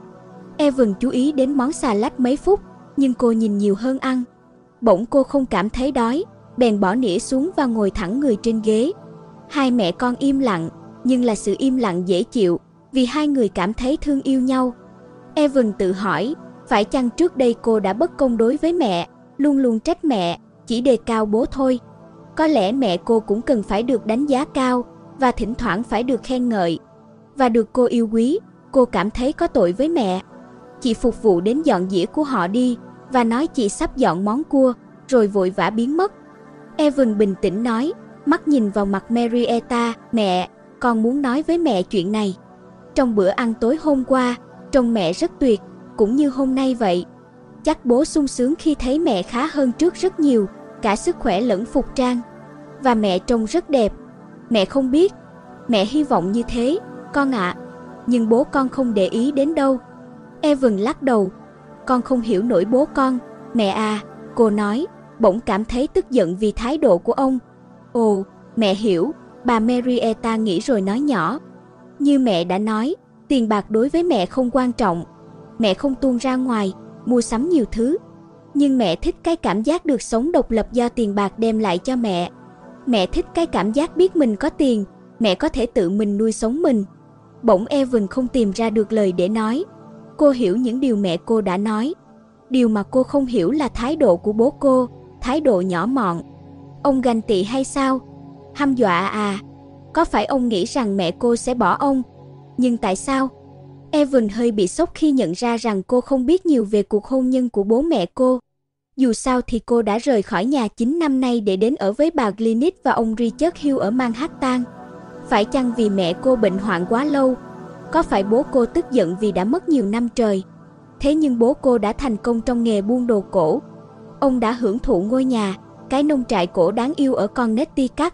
Evan chú ý đến món xà lách mấy phút, nhưng cô nhìn nhiều hơn ăn. Bỗng cô không cảm thấy đói, bèn bỏ nĩa xuống và ngồi thẳng người trên ghế. Hai mẹ con im lặng, nhưng là sự im lặng dễ chịu, vì hai người cảm thấy thương yêu nhau. Evan tự hỏi, phải chăng trước đây cô đã bất công đối với mẹ, luôn luôn trách mẹ, chỉ đề cao bố thôi. Có lẽ mẹ cô cũng cần phải được đánh giá cao, và thỉnh thoảng phải được khen ngợi, và được cô yêu quý. Cô cảm thấy có tội với mẹ. Chị phục vụ đến dọn dĩa của họ đi, và nói chị sắp dọn món cua, rồi vội vã biến mất. Evan bình tĩnh nói, mắt nhìn vào mặt Marietta, mẹ, con muốn nói với mẹ chuyện này. Trong bữa ăn tối hôm qua, trông mẹ rất tuyệt, cũng như hôm nay vậy. Chắc bố sung sướng khi thấy mẹ khá hơn trước rất nhiều, cả sức khỏe lẫn phục trang. Và mẹ trông rất đẹp. Mẹ không biết. Mẹ hy vọng như thế, con ạ. Nhưng bố con không để ý đến đâu. Evan lắc đầu. Con không hiểu nổi bố con, mẹ à, cô nói, bỗng cảm thấy tức giận vì thái độ của ông. Ồ, mẹ hiểu, bà Marietta nghĩ rồi nói nhỏ. Như mẹ đã nói, tiền bạc đối với mẹ không quan trọng. Mẹ không tuôn ra ngoài, mua sắm nhiều thứ. Nhưng mẹ thích cái cảm giác được sống độc lập do tiền bạc đem lại cho mẹ. Mẹ thích cái cảm giác biết mình có tiền, mẹ có thể tự mình nuôi sống mình. Bỗng Evan không tìm ra được lời để nói. Cô hiểu những điều mẹ cô đã nói. Điều mà cô không hiểu là thái độ của bố cô, thái độ nhỏ mọn. Ông ganh tị hay sao? Hăm dọa à? Có phải ông nghĩ rằng mẹ cô sẽ bỏ ông? Nhưng tại sao? Evan hơi bị sốc khi nhận ra rằng cô không biết nhiều về cuộc hôn nhân của bố mẹ cô. Dù sao thì cô đã rời khỏi nhà chín năm nay để đến ở với bà Glynis và ông Richard Hill ở Manhattan. Phải chăng vì mẹ cô bệnh hoạn quá lâu? Có phải bố cô tức giận vì đã mất nhiều năm trời? Thế nhưng bố cô đã thành công trong nghề buôn đồ cổ. Ông đã hưởng thụ ngôi nhà, cái nông trại cổ đáng yêu ở Connecticut.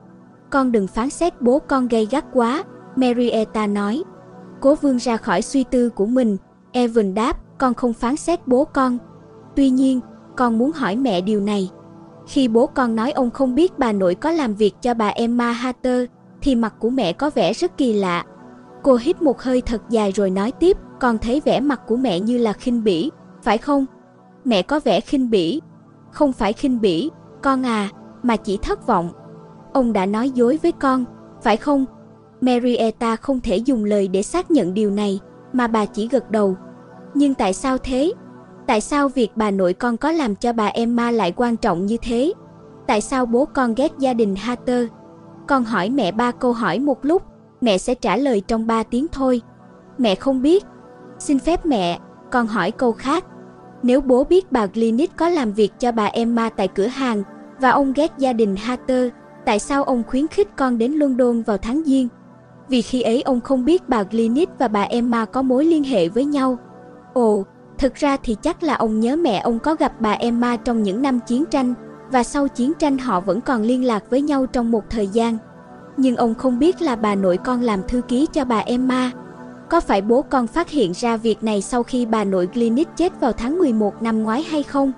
Con đừng phán xét bố con gay gắt quá, Marietta nói. Cố vươn ra khỏi suy tư của mình. Evan đáp, con không phán xét bố con. Tuy nhiên, con muốn hỏi mẹ điều này. Khi bố con nói ông không biết bà nội có làm việc cho bà Emma Hatter, thì mặt của mẹ có vẻ rất kỳ lạ. Cô hít một hơi thật dài rồi nói tiếp, con thấy vẻ mặt của mẹ như là khinh bỉ, phải không? Mẹ có vẻ khinh bỉ. Không phải khinh bỉ, con à, mà chỉ thất vọng. Ông đã nói dối với con, phải không? Marietta không thể dùng lời để xác nhận điều này, mà bà chỉ gật đầu. Nhưng tại sao thế? Tại sao việc bà nội con có làm cho bà Emma lại quan trọng như thế? Tại sao bố con ghét gia đình Hatter? Con hỏi mẹ ba câu hỏi một lúc, mẹ sẽ trả lời trong ba tiếng thôi. Mẹ không biết. Xin phép mẹ, con hỏi câu khác. Nếu bố biết bà Glynis có làm việc cho bà Emma tại cửa hàng, và ông ghét gia đình Hatter, tại sao ông khuyến khích con đến London vào tháng Giêng? Vì khi ấy ông không biết bà Glynis và bà Emma có mối liên hệ với nhau. Ồ, thực ra thì chắc là ông nhớ mẹ ông có gặp bà Emma trong những năm chiến tranh, và sau chiến tranh họ vẫn còn liên lạc với nhau trong một thời gian. Nhưng ông không biết là bà nội con làm thư ký cho bà Emma. Có phải bố con phát hiện ra việc này sau khi bà nội Glynis chết vào tháng mười một năm ngoái hay không?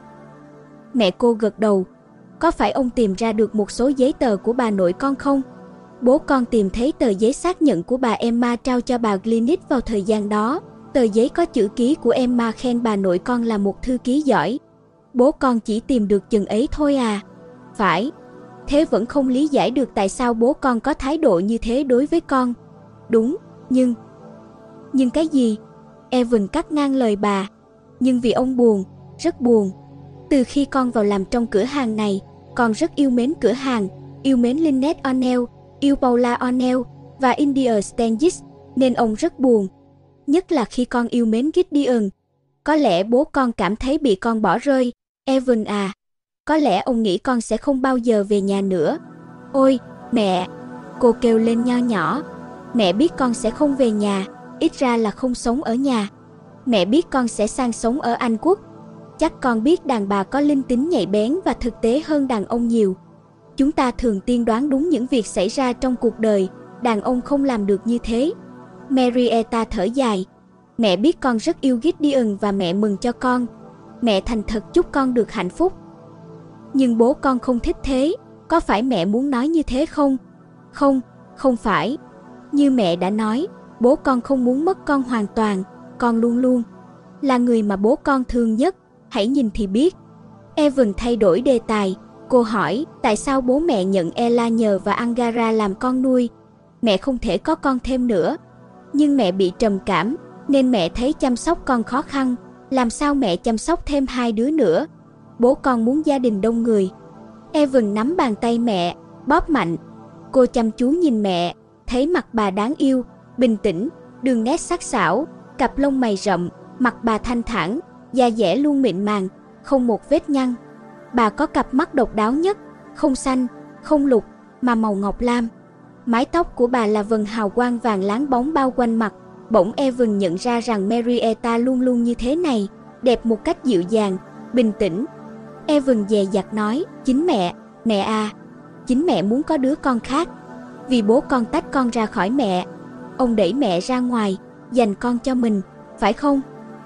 Mẹ cô gật đầu. Có phải ông tìm ra được một số giấy tờ của bà nội con không? Bố con tìm thấy tờ giấy xác nhận của bà Emma trao cho bà Glynis vào thời gian đó. Tờ giấy có chữ ký của Emma khen bà nội con là một thư ký giỏi. Bố con chỉ tìm được chừng ấy thôi à? Phải. Thế vẫn không lý giải được tại sao bố con có thái độ như thế đối với con. Đúng, nhưng... Nhưng cái gì? Evan cắt ngang lời bà. Nhưng vì ông buồn, rất buồn. Từ khi con vào làm trong cửa hàng này, con rất yêu mến cửa hàng, yêu mến Lynette O'Neill, yêu Paula O'Neill và India Stenges, nên ông rất buồn. Nhất là khi con yêu mến Gideon. Có lẽ bố con cảm thấy bị con bỏ rơi, Evan à. có lẽ ông nghĩ con sẽ không bao giờ về nhà nữa. Ôi, mẹ! Cô kêu lên nho nhỏ. Mẹ biết con sẽ không về nhà, ít ra là không sống ở nhà. Mẹ biết con sẽ sang sống ở Anh Quốc. Chắc con biết đàn bà có linh tính nhạy bén và thực tế hơn đàn ông nhiều. Chúng ta thường tiên đoán đúng những việc xảy ra trong cuộc đời, đàn ông không làm được như thế. Marietta thở dài. Mẹ biết con rất yêu Gideon và mẹ mừng cho con. Mẹ thành thật chúc con được hạnh phúc. Nhưng bố con không thích thế, có phải mẹ muốn nói như thế không? Không, không phải. Như mẹ đã nói, bố con không muốn mất con hoàn toàn, con luôn luôn là người mà bố con thương nhất, hãy nhìn thì biết. Evan thay đổi đề tài, cô hỏi tại sao bố mẹ nhận Ella nhờ và Angara làm con nuôi. Mẹ không thể có con thêm nữa, nhưng mẹ bị trầm cảm nên mẹ thấy chăm sóc con khó khăn, làm sao mẹ chăm sóc thêm hai đứa nữa. Bố con muốn gia đình đông người. Evan nắm bàn tay mẹ, bóp mạnh. Cô chăm chú nhìn mẹ, thấy mặt bà đáng yêu, bình tĩnh, đường nét sắc sảo, cặp lông mày rậm, mặt bà thanh thản, da dẻ luôn mịn màng, không một vết nhăn. Bà có cặp mắt độc đáo nhất, không xanh, không lục, mà màu ngọc lam. Mái tóc của bà là vầng hào quang vàng láng bóng bao quanh mặt. Bỗng Evan nhận ra rằng Marietta luôn luôn như thế này, đẹp một cách dịu dàng, bình tĩnh. Evan dè dặt nói, chính mẹ, mẹ à, chính mẹ muốn có đứa con khác. Vì bố con tách con ra khỏi mẹ, ông đẩy mẹ ra ngoài, dành con cho mình, phải không?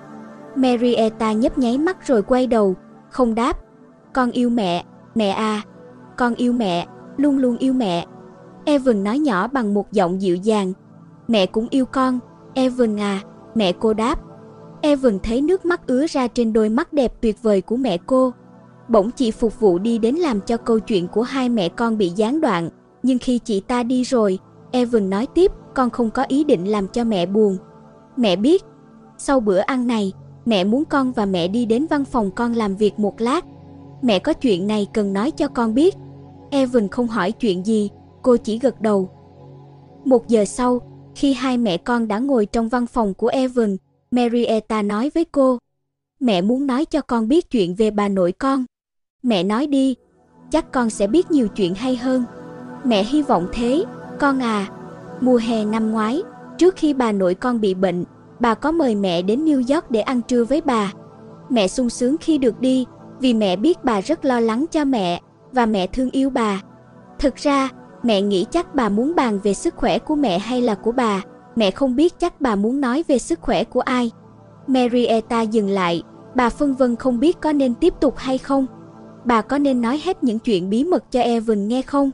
Marietta nhấp nháy mắt rồi quay đầu, không đáp. Con yêu mẹ, mẹ à, con yêu mẹ, luôn luôn yêu mẹ. Evan nói nhỏ bằng một giọng dịu dàng. Mẹ cũng yêu con, Evan à, mẹ cô đáp. Evan thấy nước mắt ứa ra trên đôi mắt đẹp tuyệt vời của mẹ cô. Bỗng chị phục vụ đi đến làm cho câu chuyện của hai mẹ con bị gián đoạn. Nhưng khi chị ta đi rồi, Evan nói tiếp, con không có ý định làm cho mẹ buồn. Mẹ biết, sau bữa ăn này, mẹ muốn con và mẹ đi đến văn phòng con làm việc một lát. Mẹ có chuyện này cần nói cho con biết. Evan không hỏi chuyện gì, cô chỉ gật đầu. Một giờ sau, khi hai mẹ con đã ngồi trong văn phòng của Evan, Marietta nói với cô, mẹ muốn nói cho con biết chuyện về bà nội con. Mẹ nói đi, chắc con sẽ biết nhiều chuyện hay hơn. Mẹ hy vọng thế, con à. Mùa hè năm ngoái, trước khi bà nội con bị bệnh, bà có mời mẹ đến New York để ăn trưa với bà. Mẹ sung sướng khi được đi, vì mẹ biết bà rất lo lắng cho mẹ, và mẹ thương yêu bà. Thực ra, mẹ nghĩ chắc bà muốn bàn về sức khỏe của mẹ hay là của bà. Mẹ không biết chắc bà muốn nói về sức khỏe của ai. Marietta dừng lại, bà phân vân không biết có nên tiếp tục hay không. Bà có nên nói hết những chuyện bí mật cho Evan nghe không?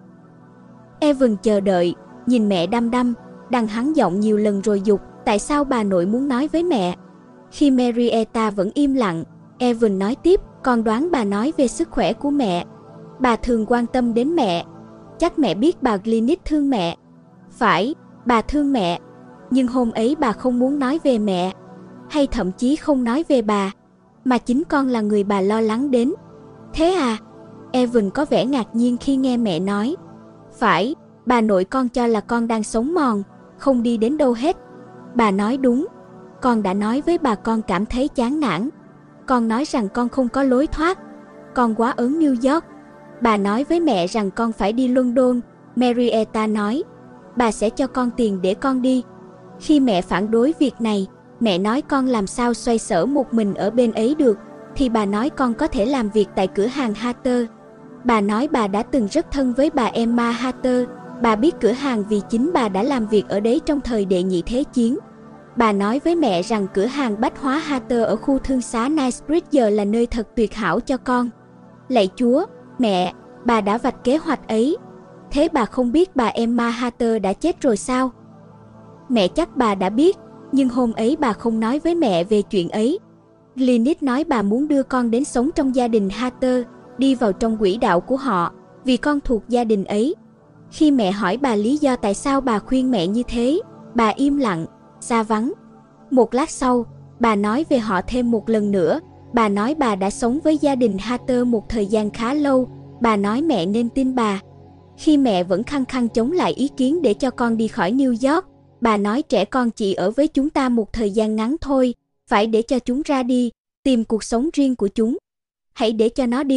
Evan chờ đợi, nhìn mẹ đăm đăm, đằng hắn giọng nhiều lần rồi dục, tại sao bà nội muốn nói với mẹ? Khi Marietta vẫn im lặng, Evan nói tiếp, con đoán bà nói về sức khỏe của mẹ. Bà thường quan tâm đến mẹ. Chắc mẹ biết bà Glynis thương mẹ. Phải, bà thương mẹ. Nhưng hôm ấy bà không muốn nói về mẹ, hay thậm chí không nói về bà, mà chính con là người bà lo lắng đến. Thế à? Evan có vẻ ngạc nhiên khi nghe mẹ nói. Phải, bà nội con cho là con đang sống mòn, không đi đến đâu hết. Bà nói đúng. Con đã nói với bà con cảm thấy chán nản. Con nói rằng con không có lối thoát. Con quá ớn New York. Bà nói với mẹ rằng con phải đi London. Marietta nói, bà sẽ cho con tiền để con đi. Khi mẹ phản đối việc này, mẹ nói con làm sao xoay sở một mình ở bên ấy được, thì bà nói con có thể làm việc tại cửa hàng Hatter. Bà nói bà đã từng rất thân với bà Emma Hatter. Bà biết cửa hàng vì chính bà đã làm việc ở đấy trong thời đệ nhị thế chiến. Bà nói với mẹ rằng cửa hàng bách hóa Hatter ở khu thương xá Knightsbridge giờ là nơi thật tuyệt hảo cho con. Lạy Chúa, mẹ, bà đã vạch kế hoạch ấy. Thế bà không biết bà Emma Hatter đã chết rồi sao? Mẹ chắc bà đã biết, nhưng hôm ấy bà không nói với mẹ về chuyện ấy. Glynis nói bà muốn đưa con đến sống trong gia đình Hatter, đi vào trong quỹ đạo của họ, vì con thuộc gia đình ấy. Khi mẹ hỏi bà lý do tại sao bà khuyên mẹ như thế, bà im lặng, xa vắng. Một lát sau, bà nói về họ thêm một lần nữa. Bà nói bà đã sống với gia đình Hatter một thời gian khá lâu. Bà nói mẹ nên tin bà. Khi mẹ vẫn khăng khăng chống lại ý kiến để cho con đi khỏi New York, bà nói trẻ con chỉ ở với chúng ta một thời gian ngắn thôi, phải để cho chúng ra đi, tìm cuộc sống riêng của chúng. Hãy để cho nó đi,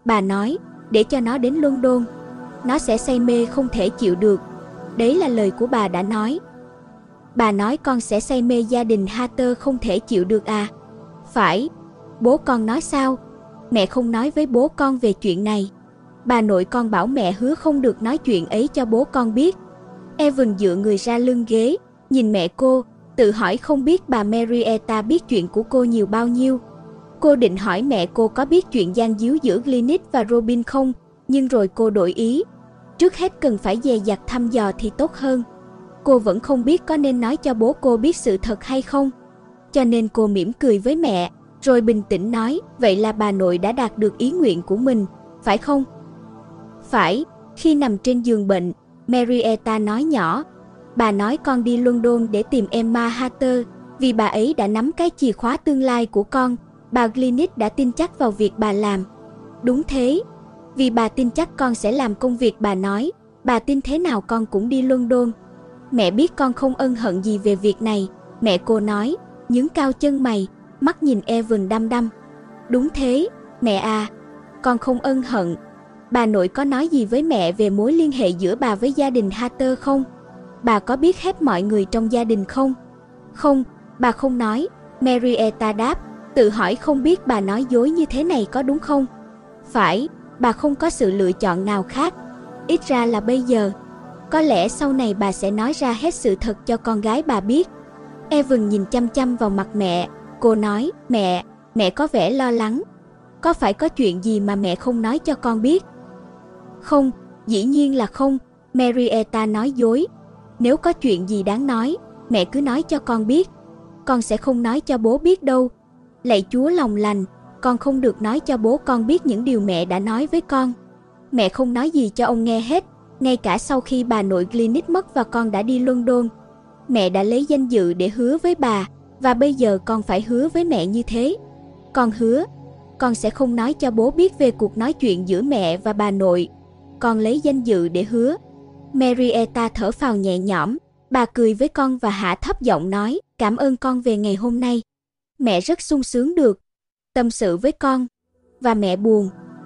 Bà nói, để cho nó đến London. Nó sẽ say mê không thể chịu được. Đấy là lời của bà đã nói. Bà nói con sẽ say mê gia đình Hatter không thể chịu được à? Phải. Bố con nói sao? Mẹ không nói với bố con về chuyện này. Bà nội con bảo mẹ hứa không được nói chuyện ấy cho bố con biết. Evan dựa người ra lưng ghế, nhìn mẹ cô, tự hỏi không biết bà Marietta biết chuyện của cô nhiều bao nhiêu. Cô định hỏi mẹ cô có biết chuyện gian díu giữa Glynis và Robin không, nhưng rồi cô đổi ý. Trước hết cần phải dè dặt thăm dò thì tốt hơn. Cô vẫn không biết có nên nói cho bố cô biết sự thật hay không. Cho nên cô mỉm cười với mẹ, rồi bình tĩnh nói, vậy là bà nội đã đạt được ý nguyện của mình, phải không? Phải. Khi nằm trên giường bệnh, Marietta nói nhỏ, bà nói con đi London để tìm Emma Hatter, vì bà ấy đã nắm cái chìa khóa tương lai của con. Bà Glynis đã tin chắc vào việc bà làm. Đúng thế, vì bà tin chắc con sẽ làm công việc bà nói, bà tin thế nào con cũng đi London. Mẹ biết con không ân hận gì về việc này, mẹ cô nói, nhướng cao chân mày, mắt nhìn Evan đăm đăm. Đúng thế, mẹ à, con không ân hận. Bà nội có nói gì với mẹ về mối liên hệ giữa bà với gia đình Hatter không? Bà có biết hết mọi người trong gia đình không? Không, bà không nói, Marietta đáp, tự hỏi không biết bà nói dối như thế này có đúng không? Phải, bà không có sự lựa chọn nào khác, ít ra là bây giờ. Có lẽ sau này bà sẽ nói ra hết sự thật cho con gái bà biết. Evan nhìn chăm chăm vào mặt mẹ, cô nói, mẹ, mẹ có vẻ lo lắng. Có phải có chuyện gì mà mẹ không nói cho con biết? Không, dĩ nhiên là không, Marietta nói dối. Nếu có chuyện gì đáng nói, mẹ cứ nói cho con biết. Con sẽ không nói cho bố biết đâu. Lạy Chúa lòng lành, con không được nói cho bố con biết những điều mẹ đã nói với con. Mẹ không nói gì cho ông nghe hết, ngay cả sau khi bà nội Glynis mất và con đã đi London. Mẹ đã lấy danh dự để hứa với bà, và bây giờ con phải hứa với mẹ như thế. Con hứa, con sẽ không nói cho bố biết về cuộc nói chuyện giữa mẹ và bà nội. Con lấy danh dự để hứa. Marietta thở phào nhẹ nhõm, bà cười với con và hạ thấp giọng nói, cảm ơn con về ngày hôm nay. Mẹ rất sung sướng được tâm sự với con. Và mẹ buồn.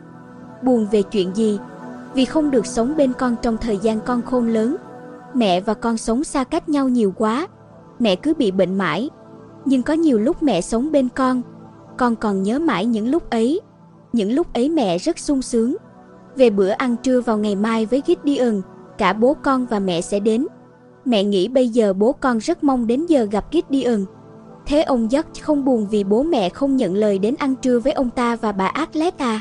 Buồn về chuyện gì? Vì không được sống bên con trong thời gian con khôn lớn. Mẹ và con sống xa cách nhau nhiều quá. Mẹ cứ bị bệnh mãi. Nhưng có nhiều lúc mẹ sống bên con. Con còn nhớ mãi những lúc ấy. Những lúc ấy mẹ rất sung sướng. Về bữa ăn trưa vào ngày mai với Gideon, cả bố con và mẹ sẽ đến. Mẹ nghĩ bây giờ bố con rất mong đến giờ gặp Gideon. Thế ông George không buồn vì bố mẹ không nhận lời đến ăn trưa với ông ta và bà Arlette à?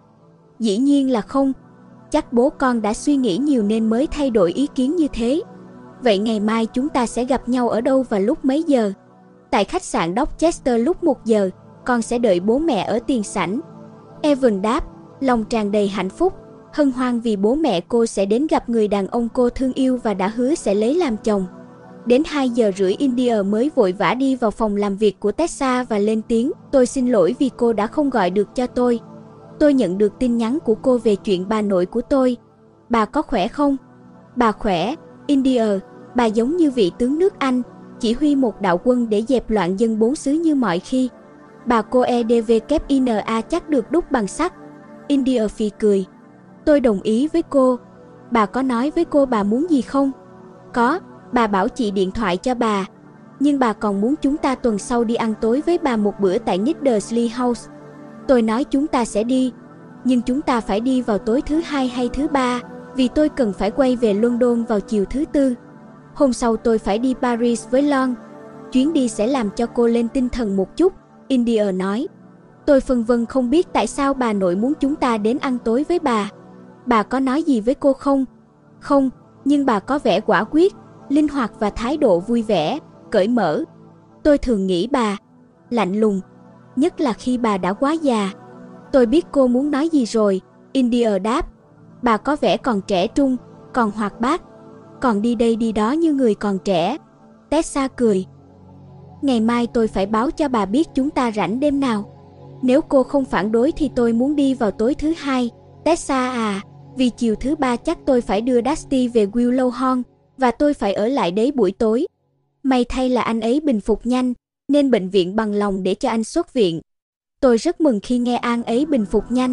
Dĩ nhiên là không. Chắc bố con đã suy nghĩ nhiều nên mới thay đổi ý kiến như thế. Vậy ngày mai chúng ta sẽ gặp nhau ở đâu và lúc mấy giờ? Tại khách sạn Dorchester lúc một giờ, con sẽ đợi bố mẹ ở tiền sảnh. Evan đáp, lòng tràn đầy hạnh phúc, hân hoan vì bố mẹ cô sẽ đến gặp người đàn ông cô thương yêu và đã hứa sẽ lấy làm chồng. Đến hai giờ rưỡi India mới vội vã đi vào phòng làm việc của Tessa và lên tiếng, tôi xin lỗi vì cô đã không gọi được cho tôi. Tôi nhận được tin nhắn của cô về chuyện bà nội của tôi. Bà có khỏe không? Bà khỏe, India, bà giống như vị tướng nước Anh, chỉ huy một đạo quân để dẹp loạn dân bốn xứ như mọi khi. Bà cô e đê vê en a chắc được đúc bằng sắt. India phì cười. Tôi đồng ý với cô. Bà có nói với cô bà muốn gì không? Có, bà bảo chị điện thoại cho bà. Nhưng bà còn muốn chúng ta tuần sau đi ăn tối với bà một bữa tại Nidersley House. Tôi nói chúng ta sẽ đi, nhưng chúng ta phải đi vào tối thứ hai hay thứ ba, vì tôi cần phải quay về London vào chiều thứ tư. Hôm sau tôi phải đi Paris với Lon. Chuyến đi sẽ làm cho cô lên tinh thần một chút, India nói. Tôi phân vân không biết tại sao bà nội muốn chúng ta đến ăn tối với bà. Bà có nói gì với cô không? Không, nhưng bà có vẻ quả quyết, linh hoạt và thái độ vui vẻ, cởi mở. Tôi thường nghĩ bà lạnh lùng, nhất là khi bà đã quá già. Tôi biết cô muốn nói gì rồi, India đáp. Bà có vẻ còn trẻ trung, còn hoạt bát, còn đi đây đi đó như người còn trẻ. Tessa cười. Ngày mai tôi phải báo cho bà biết chúng ta rảnh đêm nào. Nếu cô không phản đối thì tôi muốn đi vào tối thứ hai. Tessa à, vì chiều thứ ba chắc tôi phải đưa Dusty về Willowhorn và tôi phải ở lại đấy buổi tối. May thay là anh ấy bình phục nhanh, nên bệnh viện bằng lòng để cho anh xuất viện. Tôi rất mừng khi nghe An ấy bình phục nhanh,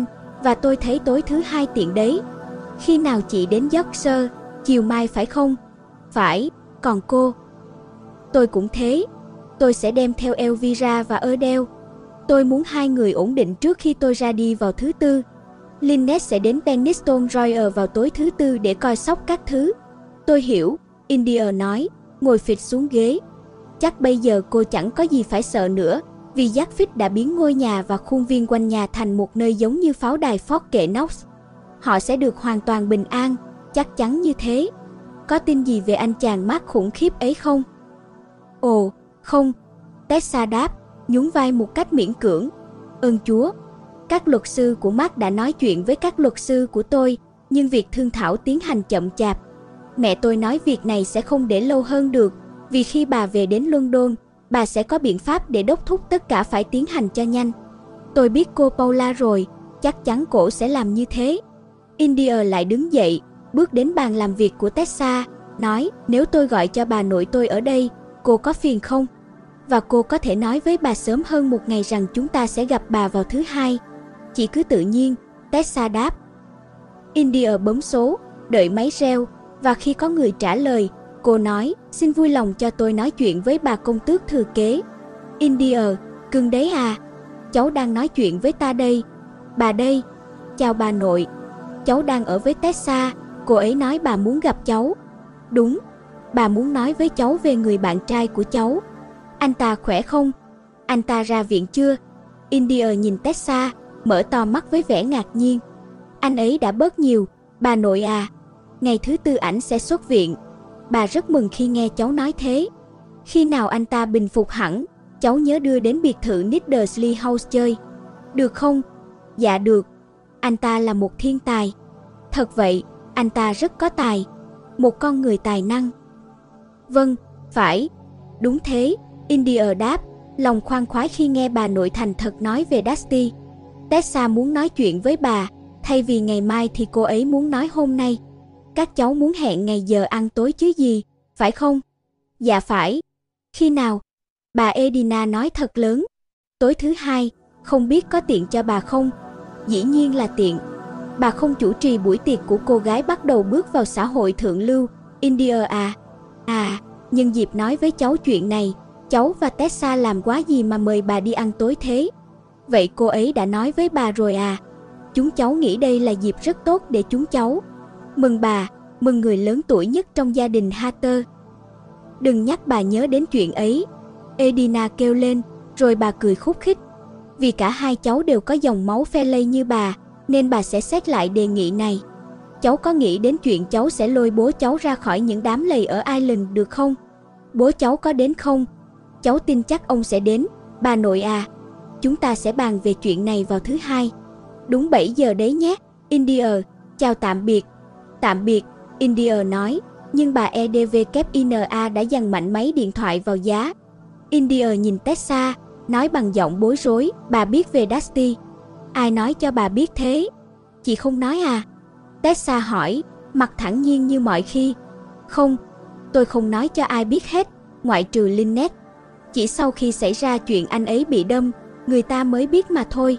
Và tôi thấy tối thứ hai tiện đấy. Khi nào chị đến Yorkshire? Chiều mai phải không? Phải, còn cô? Tôi cũng thế. Tôi sẽ đem theo Elvira và Adele. Tôi muốn hai người ổn định trước khi tôi ra đi vào thứ tư. Lynette sẽ đến Penistone Royal vào tối thứ tư để coi sóc các thứ. Tôi hiểu, India nói, ngồi phịch xuống ghế. Chắc bây giờ cô chẳng có gì phải sợ nữa, vì Jackfit đã biến ngôi nhà và khuôn viên quanh nhà thành một nơi giống như pháo đài Fort Knox. Họ sẽ được hoàn toàn bình an, chắc chắn như thế. Có tin gì về anh chàng Mark khủng khiếp ấy không? Ồ, không. Tessa đáp, nhún vai một cách miễn cưỡng. Ơn Chúa. Các luật sư của Mark đã nói chuyện với các luật sư của tôi, nhưng việc thương thảo tiến hành chậm chạp. Mẹ tôi nói việc này sẽ không để lâu hơn được, vì khi bà về đến London, bà sẽ có biện pháp để đốc thúc tất cả phải tiến hành cho nhanh. Tôi biết cô Paula rồi, chắc chắn cổ sẽ làm như thế. India lại đứng dậy, bước đến bàn làm việc của Tessa, nói, nếu tôi gọi cho bà nội tôi ở đây, cô có phiền không? Và cô có thể nói với bà sớm hơn một ngày rằng chúng ta sẽ gặp bà vào thứ hai. Chị cứ tự nhiên, Tessa đáp. India bấm số, đợi máy reo, và khi có người trả lời, cô nói, xin vui lòng cho tôi nói chuyện với bà công tước thừa kế. India, cưng đấy à, cháu đang nói chuyện với ta đây. Bà đây, chào bà nội. Cháu đang ở với Tessa, cô ấy nói bà muốn gặp cháu. Đúng, bà muốn nói với cháu về người bạn trai của cháu. Anh ta khỏe không? Anh ta ra viện chưa? India nhìn Tessa, mở to mắt với vẻ ngạc nhiên. Anh ấy đã bớt nhiều, bà nội à. Ngày thứ tư ảnh sẽ xuất viện. Bà rất mừng khi nghe cháu nói thế. Khi nào anh ta bình phục hẳn, cháu nhớ đưa đến biệt thự Niddersley House chơi. Được không? Dạ được. Anh ta là một thiên tài. Thật vậy, anh ta rất có tài. Một con người tài năng. Vâng, phải. Đúng thế, India đáp, lòng khoan khoái khi nghe bà nội thành thật nói về Dusty. Tessa muốn nói chuyện với bà, thay vì ngày mai thì cô ấy muốn nói hôm nay. Các cháu muốn hẹn ngày giờ ăn tối chứ gì, phải không? Dạ phải. Khi nào? Bà Edina nói thật lớn. Tối thứ hai, không biết có tiện cho bà không? Dĩ nhiên là tiện. Bà không chủ trì buổi tiệc của cô gái bắt đầu bước vào xã hội thượng lưu, India à. À, nhân dịp nói với cháu chuyện này, cháu và Tessa làm quá gì mà mời bà đi ăn tối thế? Vậy cô ấy đã nói với bà rồi à? Chúng cháu nghĩ đây là dịp rất tốt để chúng cháu mừng bà, mừng người lớn tuổi nhất trong gia đình Hatter. Đừng nhắc bà nhớ đến chuyện ấy, Edina kêu lên, rồi bà cười khúc khích. Vì cả hai cháu đều có dòng máu phe lây như bà, nên bà sẽ xét lại đề nghị này. Cháu có nghĩ đến chuyện cháu sẽ lôi bố cháu ra khỏi những đám lầy ở Ireland được không? Bố cháu có đến không? Cháu tin chắc ông sẽ đến, bà nội à. Chúng ta sẽ bàn về chuyện này vào thứ hai. Đúng bảy giờ đấy nhé, India, chào tạm biệt. Tạm biệt, India nói, nhưng bà Edwina đã giằng mạnh máy điện thoại vào giá. India nhìn Tessa, nói bằng giọng bối rối, bà biết về Dusty. Ai nói cho bà biết thế? Chị không nói à? Tessa hỏi, mặt thản nhiên như mọi khi. Không, tôi không nói cho ai biết hết, ngoại trừ Lynette. Chỉ sau khi xảy ra chuyện anh ấy bị đâm, người ta mới biết mà thôi.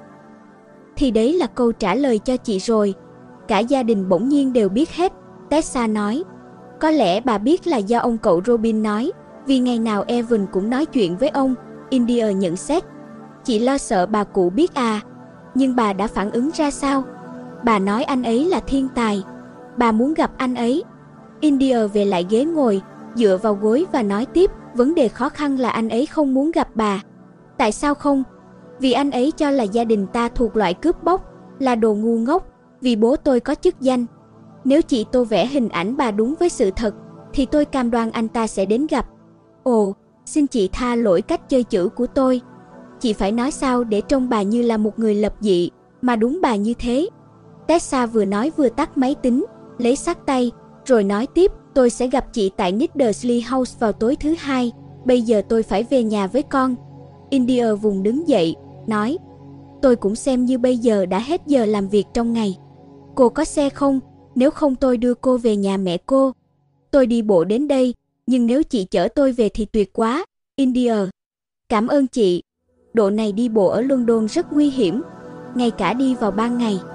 Thì đấy là câu trả lời cho chị rồi. Cả gia đình bỗng nhiên đều biết hết, Tessa nói. Có lẽ bà biết là do ông cậu Robin nói, vì ngày nào Evan cũng nói chuyện với ông, India nhận xét. Chị lo sợ bà cụ biết à, nhưng bà đã phản ứng ra sao? Bà nói anh ấy là thiên tài. Bà muốn gặp anh ấy. India về lại ghế ngồi, dựa vào gối và nói tiếp, vấn đề khó khăn là anh ấy không muốn gặp bà. Tại sao không? Vì anh ấy cho là gia đình ta thuộc loại cướp bóc, là đồ ngu ngốc, vì bố tôi có chức danh. Nếu chị tô vẽ hình ảnh bà đúng với sự thật, thì tôi cam đoan anh ta sẽ đến gặp. Ồ, xin chị tha lỗi cách chơi chữ của tôi. Chị phải nói sao để trông bà như là một người lập dị, mà đúng bà như thế. Tessa vừa nói vừa tắt máy tính, lấy xách tay, rồi nói tiếp, tôi sẽ gặp chị tại Niddersley House vào tối thứ hai, bây giờ tôi phải về nhà với con. India vùng đứng dậy, nói, tôi cũng xem như bây giờ đã hết giờ làm việc trong ngày. Cô có xe không? Nếu không tôi đưa cô về nhà mẹ cô. Tôi đi bộ đến đây, nhưng nếu chị chở tôi về thì tuyệt quá, India. Cảm ơn chị. Độ này đi bộ ở London rất nguy hiểm, ngay cả đi vào ban ngày.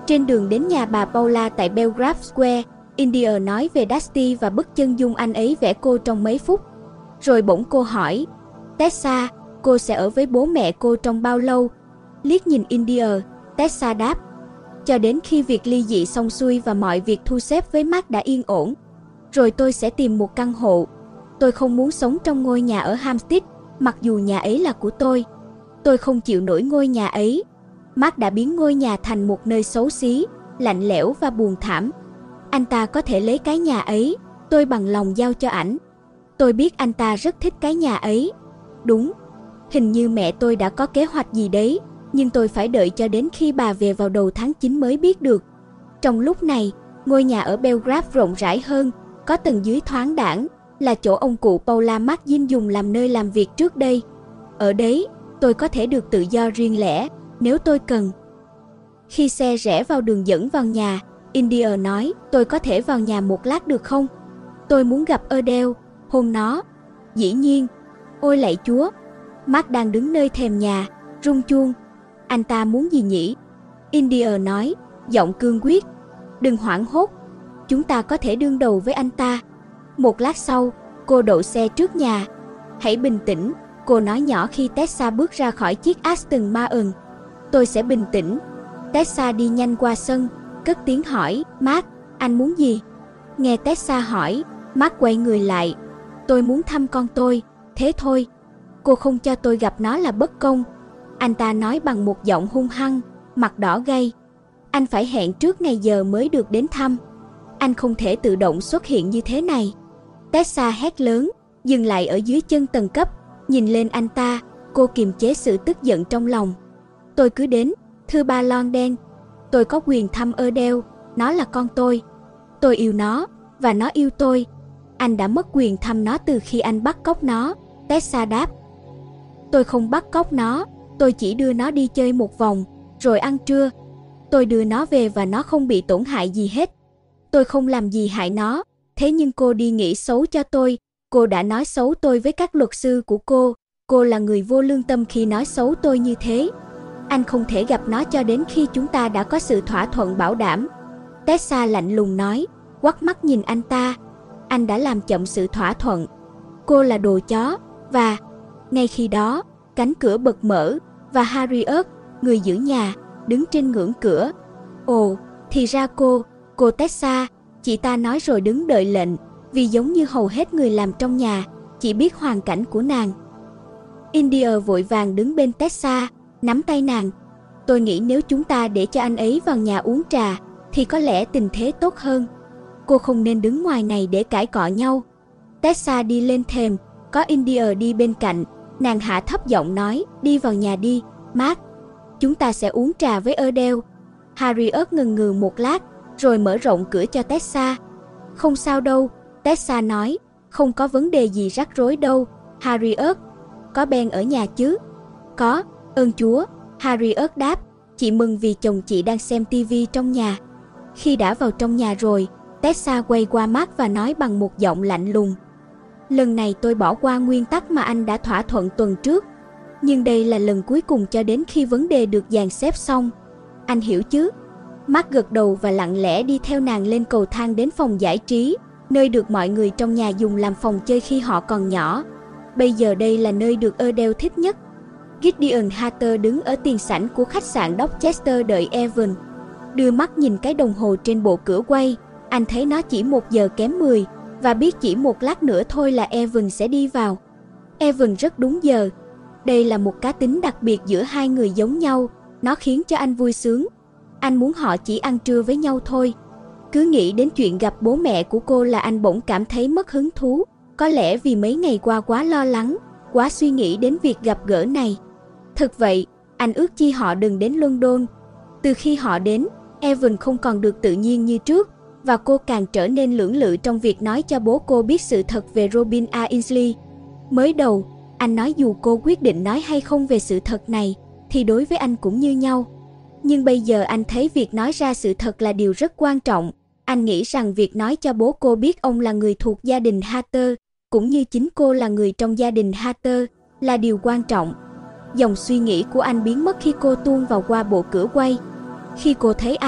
Trên đường đến nhà bà Paula tại Belgrave Square, India nói về Dusty và bức chân dung anh ấy vẽ cô trong mấy phút. Rồi bỗng cô hỏi, Tessa, cô sẽ ở với bố mẹ cô trong bao lâu? Liếc nhìn India, Tessa đáp, cho đến khi việc ly dị xong xuôi và mọi việc thu xếp với Mark đã yên ổn. Rồi tôi sẽ tìm một căn hộ. Tôi không muốn sống trong ngôi nhà ở Hampstead, mặc dù nhà ấy là của tôi. Tôi không chịu nổi ngôi nhà ấy. Mark đã biến ngôi nhà thành một nơi xấu xí, lạnh lẽo và buồn thảm. Anh ta có thể lấy cái nhà ấy, tôi bằng lòng giao cho ảnh. Tôi biết anh ta rất thích cái nhà ấy. Đúng, hình như mẹ tôi đã có kế hoạch gì đấy, nhưng tôi phải đợi cho đến khi bà về vào đầu tháng chín mới biết được. Trong lúc này, ngôi nhà ở Belgrave rộng rãi hơn, có tầng dưới thoáng đãng, là chỗ ông cụ Paula Martin dùng làm nơi làm việc trước đây. Ở đấy, tôi có thể được tự do riêng lẻ, nếu tôi cần. Khi xe rẽ vào đường dẫn vào nhà, India nói, tôi có thể vào nhà một lát được không? Tôi muốn gặp Adele, hôn nó. Dĩ nhiên. Ôi lạy Chúa. Mark đang đứng nơi thềm nhà, rung chuông. Anh ta muốn gì nhỉ? India nói, giọng cương quyết. Đừng hoảng hốt. Chúng ta có thể đương đầu với anh ta. Một lát sau, cô đậu xe trước nhà. Hãy bình tĩnh, cô nói nhỏ khi Tessa bước ra khỏi chiếc Aston Martin. Tôi sẽ bình tĩnh. Tessa đi nhanh qua sân, cất tiếng hỏi, Mark, anh muốn gì? Nghe Tessa hỏi, Mark quay người lại. Tôi muốn thăm con tôi, thế thôi. Cô không cho tôi gặp nó là bất công. Anh ta nói bằng một giọng hung hăng, mặt đỏ gay. Anh phải hẹn trước ngày giờ mới được đến thăm. Anh không thể tự động xuất hiện như thế này. Tessa hét lớn, dừng lại ở dưới chân tầng cấp, nhìn lên anh ta, cô kiềm chế sự tức giận trong lòng. Tôi cứ đến, thưa ba lon đen. Tôi có quyền thăm Adele, nó là con tôi. Tôi yêu nó, và nó yêu tôi. Anh đã mất quyền thăm nó từ khi anh bắt cóc nó, Tessa đáp. Tôi không bắt cóc nó, tôi chỉ đưa nó đi chơi một vòng, rồi ăn trưa. Tôi đưa nó về và nó không bị tổn hại gì hết. Tôi không làm gì hại nó, thế nhưng cô đi nghĩ xấu cho tôi. Cô đã nói xấu tôi với các luật sư của cô. Cô là người vô lương tâm khi nói xấu tôi như thế. Anh không thể gặp nó cho đến khi chúng ta đã có sự thỏa thuận bảo đảm. Tessa lạnh lùng nói, quắt mắt nhìn anh ta. Anh đã làm chậm sự thỏa thuận. Cô là đồ chó, và... Ngay khi đó, cánh cửa bật mở, và Harriet, người giữ nhà, đứng trên ngưỡng cửa. Ồ, thì ra cô, cô Tessa, chị ta nói rồi đứng đợi lệnh, vì giống như hầu hết người làm trong nhà, chỉ biết hoàn cảnh của nàng. India vội vàng đứng bên Tessa, nắm tay nàng. Tôi nghĩ nếu chúng ta để cho anh ấy vào nhà uống trà, thì có lẽ tình thế tốt hơn. Cô không nên đứng ngoài này để cãi cọ nhau. Tessa đi lên thềm, có India đi bên cạnh. Nàng hạ thấp giọng nói, đi vào nhà đi, Mark. Chúng ta sẽ uống trà với Adele. Harriet ngần ngừ một lát, rồi mở rộng cửa cho Tessa. Không sao đâu, Tessa nói, không có vấn đề gì rắc rối đâu, Harriet. Có Ben ở nhà chứ? Có, ơn Chúa, Harriet đáp. Chị mừng vì chồng chị đang xem tivi trong nhà. Khi đã vào trong nhà rồi, Tessa quay qua Mark và nói bằng một giọng lạnh lùng. Lần này tôi bỏ qua nguyên tắc mà anh đã thỏa thuận tuần trước. Nhưng đây là lần cuối cùng cho đến khi vấn đề được dàn xếp xong. Anh hiểu chứ? Mark gật đầu và lặng lẽ đi theo nàng lên cầu thang đến phòng giải trí, nơi được mọi người trong nhà dùng làm phòng chơi khi họ còn nhỏ. Bây giờ đây là nơi được Adele thích nhất. Gideon Hatter đứng ở tiền sảnh của khách sạn Dorchester đợi Evan. Đưa mắt nhìn cái đồng hồ trên bộ cửa quay, anh thấy nó chỉ một giờ kém mười, và biết chỉ một lát nữa thôi là Evan sẽ đi vào. Evan rất đúng giờ. Đây là một cá tính đặc biệt giữa hai người giống nhau, nó khiến cho anh vui sướng. Anh muốn họ chỉ ăn trưa với nhau thôi. Cứ nghĩ đến chuyện gặp bố mẹ của cô là anh bỗng cảm thấy mất hứng thú, có lẽ vì mấy ngày qua quá lo lắng, quá suy nghĩ đến việc gặp gỡ này. Thực vậy, anh ước chi họ đừng đến London. Từ khi họ đến, Evan không còn được tự nhiên như trước, và cô càng trở nên lưỡng lự trong việc nói cho bố cô biết sự thật về Robin Ainsley. Mới đầu, anh nói dù cô quyết định nói hay không về sự thật này, thì đối với anh cũng như nhau. Nhưng bây giờ anh thấy việc nói ra sự thật là điều rất quan trọng. Anh nghĩ rằng việc nói cho bố cô biết ông là người thuộc gia đình Hatter, cũng như chính cô là người trong gia đình Hatter, là điều quan trọng. Dòng suy nghĩ của anh biến mất khi cô tuôn vào qua bộ cửa quay. Khi cô thấy anh,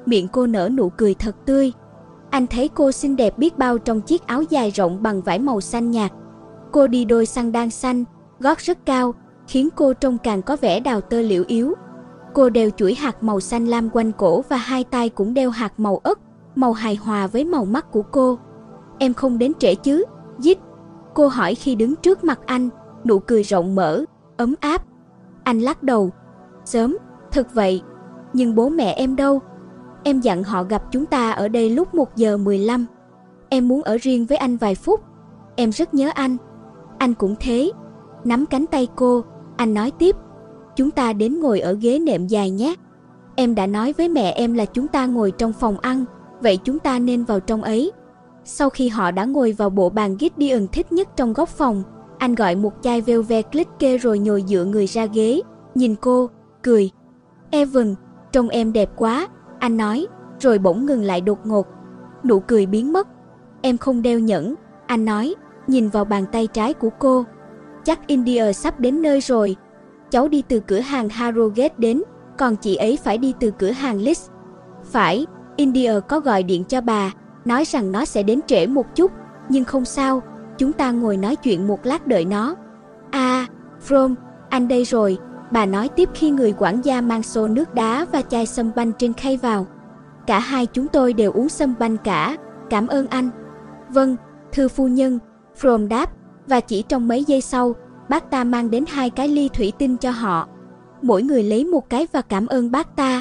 Miệng cô nở nụ cười thật tươi. Anh thấy cô xinh đẹp biết bao trong chiếc áo dài rộng bằng vải màu xanh nhạt. Cô đi đôi xăng đan xanh, gót rất cao, khiến cô trông càng có vẻ đào tơ liễu yếu. Cô đeo chuỗi hạt màu xanh lam quanh cổ và hai tay cũng đeo hạt màu ớt, màu hài hòa với màu mắt của cô. Em không đến trễ chứ, Jit? Cô hỏi khi đứng trước mặt anh, nụ cười rộng mở, ấm áp. Anh lắc đầu. Sớm, thật vậy. Nhưng bố mẹ em đâu? Em dặn họ gặp chúng ta ở đây lúc một giờ mười lăm. Em muốn ở riêng với anh vài phút. Em rất nhớ anh. Anh cũng thế. Nắm cánh tay cô, anh nói tiếp. Chúng ta đến ngồi ở ghế nệm dài nhé. Em đã nói với mẹ em là chúng ta ngồi trong phòng ăn, vậy chúng ta nên vào trong ấy. Sau khi họ đã ngồi vào bộ bàn Gideon thích nhất trong góc phòng, anh gọi một chai Velvet Clique rồi nhồi dựa người ra ghế, nhìn cô, cười. Evan, trông em đẹp quá, anh nói, rồi bỗng ngừng lại đột ngột. Nụ cười biến mất. Em không đeo nhẫn, anh nói, nhìn vào bàn tay trái của cô. Chắc India sắp đến nơi rồi. Cháu đi từ cửa hàng Harrogate đến, còn chị ấy phải đi từ cửa hàng Leeds. Phải, India có gọi điện cho bà, nói rằng nó sẽ đến trễ một chút, nhưng không sao, chúng ta ngồi nói chuyện một lát đợi nó. À, From, anh đây rồi, bà nói tiếp khi người quản gia mang xô nước đá và chai sâm banh trên khay vào. Cả hai chúng tôi đều uống sâm banh cả, cảm ơn anh. Vâng, thưa phu nhân, From đáp, và chỉ trong mấy giây sau, bác ta mang đến hai cái ly thủy tinh cho họ. Mỗi người lấy một cái và cảm ơn bác ta.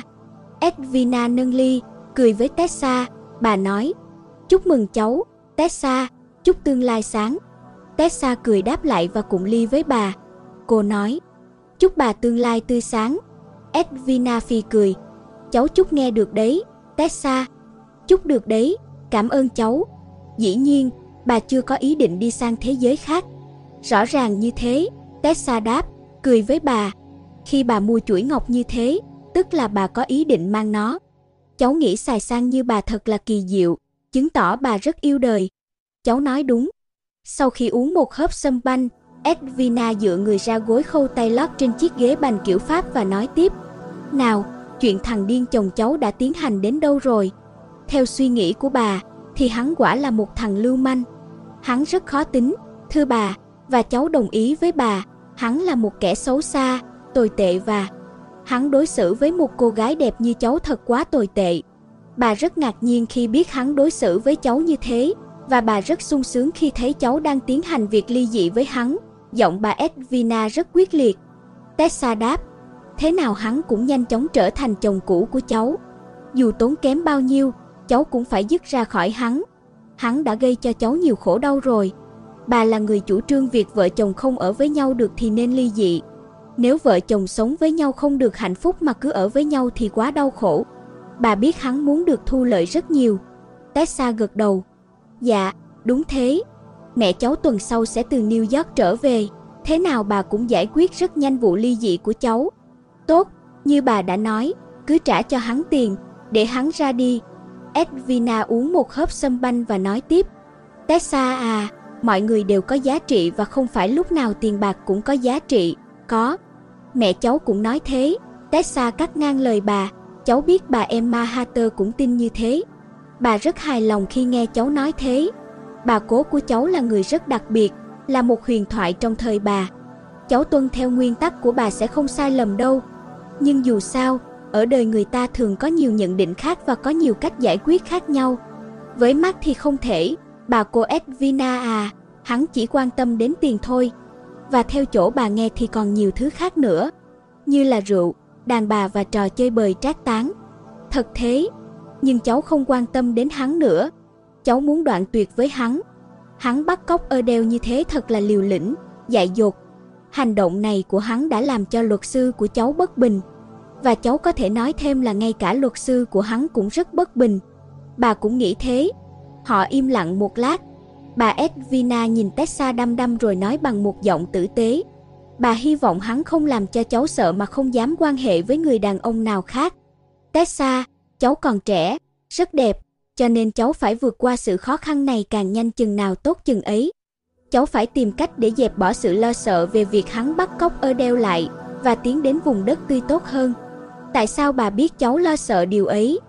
Edwina nâng ly, cười với Tessa, bà nói, chúc mừng cháu, Tessa, chúc tương lai sáng. Tessa cười đáp lại và cùng ly với bà. Cô nói, chúc bà tương lai tươi sáng. Edwina phì cười, cháu chúc nghe được đấy, Tessa. Chúc được đấy, cảm ơn cháu. Dĩ nhiên, bà chưa có ý định đi sang thế giới khác. Rõ ràng như thế, Tessa đáp, cười với bà. Khi bà mua chuỗi ngọc như thế, tức là bà có ý định mang nó. Cháu nghĩ xài sang như bà thật là kỳ diệu, chứng tỏ bà rất yêu đời. Cháu nói đúng. Sau khi uống một hớp sâm banh, Edwina dựa người ra gối khâu tay lót trên chiếc ghế bành kiểu Pháp và nói tiếp. Nào, chuyện thằng điên chồng cháu đã tiến hành đến đâu rồi? Theo suy nghĩ của bà, thì hắn quả là một thằng lưu manh. Hắn rất khó tính, thưa bà, và cháu đồng ý với bà. Hắn là một kẻ xấu xa, tồi tệ và... Hắn đối xử với một cô gái đẹp như cháu thật quá tồi tệ. Bà rất ngạc nhiên khi biết hắn đối xử với cháu như thế, và bà rất sung sướng khi thấy cháu đang tiến hành việc ly dị với hắn. Giọng bà Edwina rất quyết liệt. Tessa đáp, thế nào hắn cũng nhanh chóng trở thành chồng cũ của cháu. Dù tốn kém bao nhiêu, cháu cũng phải dứt ra khỏi hắn. Hắn đã gây cho cháu nhiều khổ đau rồi. Bà là người chủ trương việc vợ chồng không ở với nhau được thì nên ly dị. Nếu vợ chồng sống với nhau không được hạnh phúc mà cứ ở với nhau thì quá đau khổ. Bà biết hắn muốn được thu lợi rất nhiều. Tessa gật đầu. Dạ, đúng thế. Mẹ cháu tuần sau sẽ từ New York trở về. Thế nào bà cũng giải quyết rất nhanh vụ ly dị của cháu. Tốt, như bà đã nói, cứ trả cho hắn tiền, để hắn ra đi. Edwina uống một hớp sâm banh và nói tiếp. Tessa à, mọi người đều có giá trị và không phải lúc nào tiền bạc cũng có giá trị. Có. Mẹ cháu cũng nói thế. Tessa cắt ngang lời bà. Cháu biết bà Emma Hatter cũng tin như thế. Bà rất hài lòng khi nghe cháu nói thế. Bà cố của cháu là người rất đặc biệt, là một huyền thoại trong thời bà. Cháu tuân theo nguyên tắc của bà sẽ không sai lầm đâu. Nhưng dù sao, ở đời người ta thường có nhiều nhận định khác và có nhiều cách giải quyết khác nhau. Với Mark thì không thể. Bà cô Edwina à, hắn chỉ quan tâm đến tiền thôi. Và theo chỗ bà nghe thì còn nhiều thứ khác nữa, như là rượu, đàn bà và trò chơi bời trác tán. Thật thế, nhưng cháu không quan tâm đến hắn nữa. Cháu muốn đoạn tuyệt với hắn. Hắn bắt cóc Adele như thế thật là liều lĩnh, dại dột. Hành động này của hắn đã làm cho luật sư của cháu bất bình. Và cháu có thể nói thêm là ngay cả luật sư của hắn cũng rất bất bình. Bà cũng nghĩ thế. Họ im lặng một lát. Bà Edwina nhìn Tessa đăm đăm rồi nói bằng một giọng tử tế. Bà hy vọng hắn không làm cho cháu sợ mà không dám quan hệ với người đàn ông nào khác. Tessa, cháu còn trẻ, rất đẹp, cho nên cháu phải vượt qua sự khó khăn này càng nhanh chừng nào tốt chừng ấy. Cháu phải tìm cách để dẹp bỏ sự lo sợ về việc hắn bắt cóc Adele lại và tiến đến vùng đất tươi tốt hơn. Tại sao bà biết cháu lo sợ điều ấy?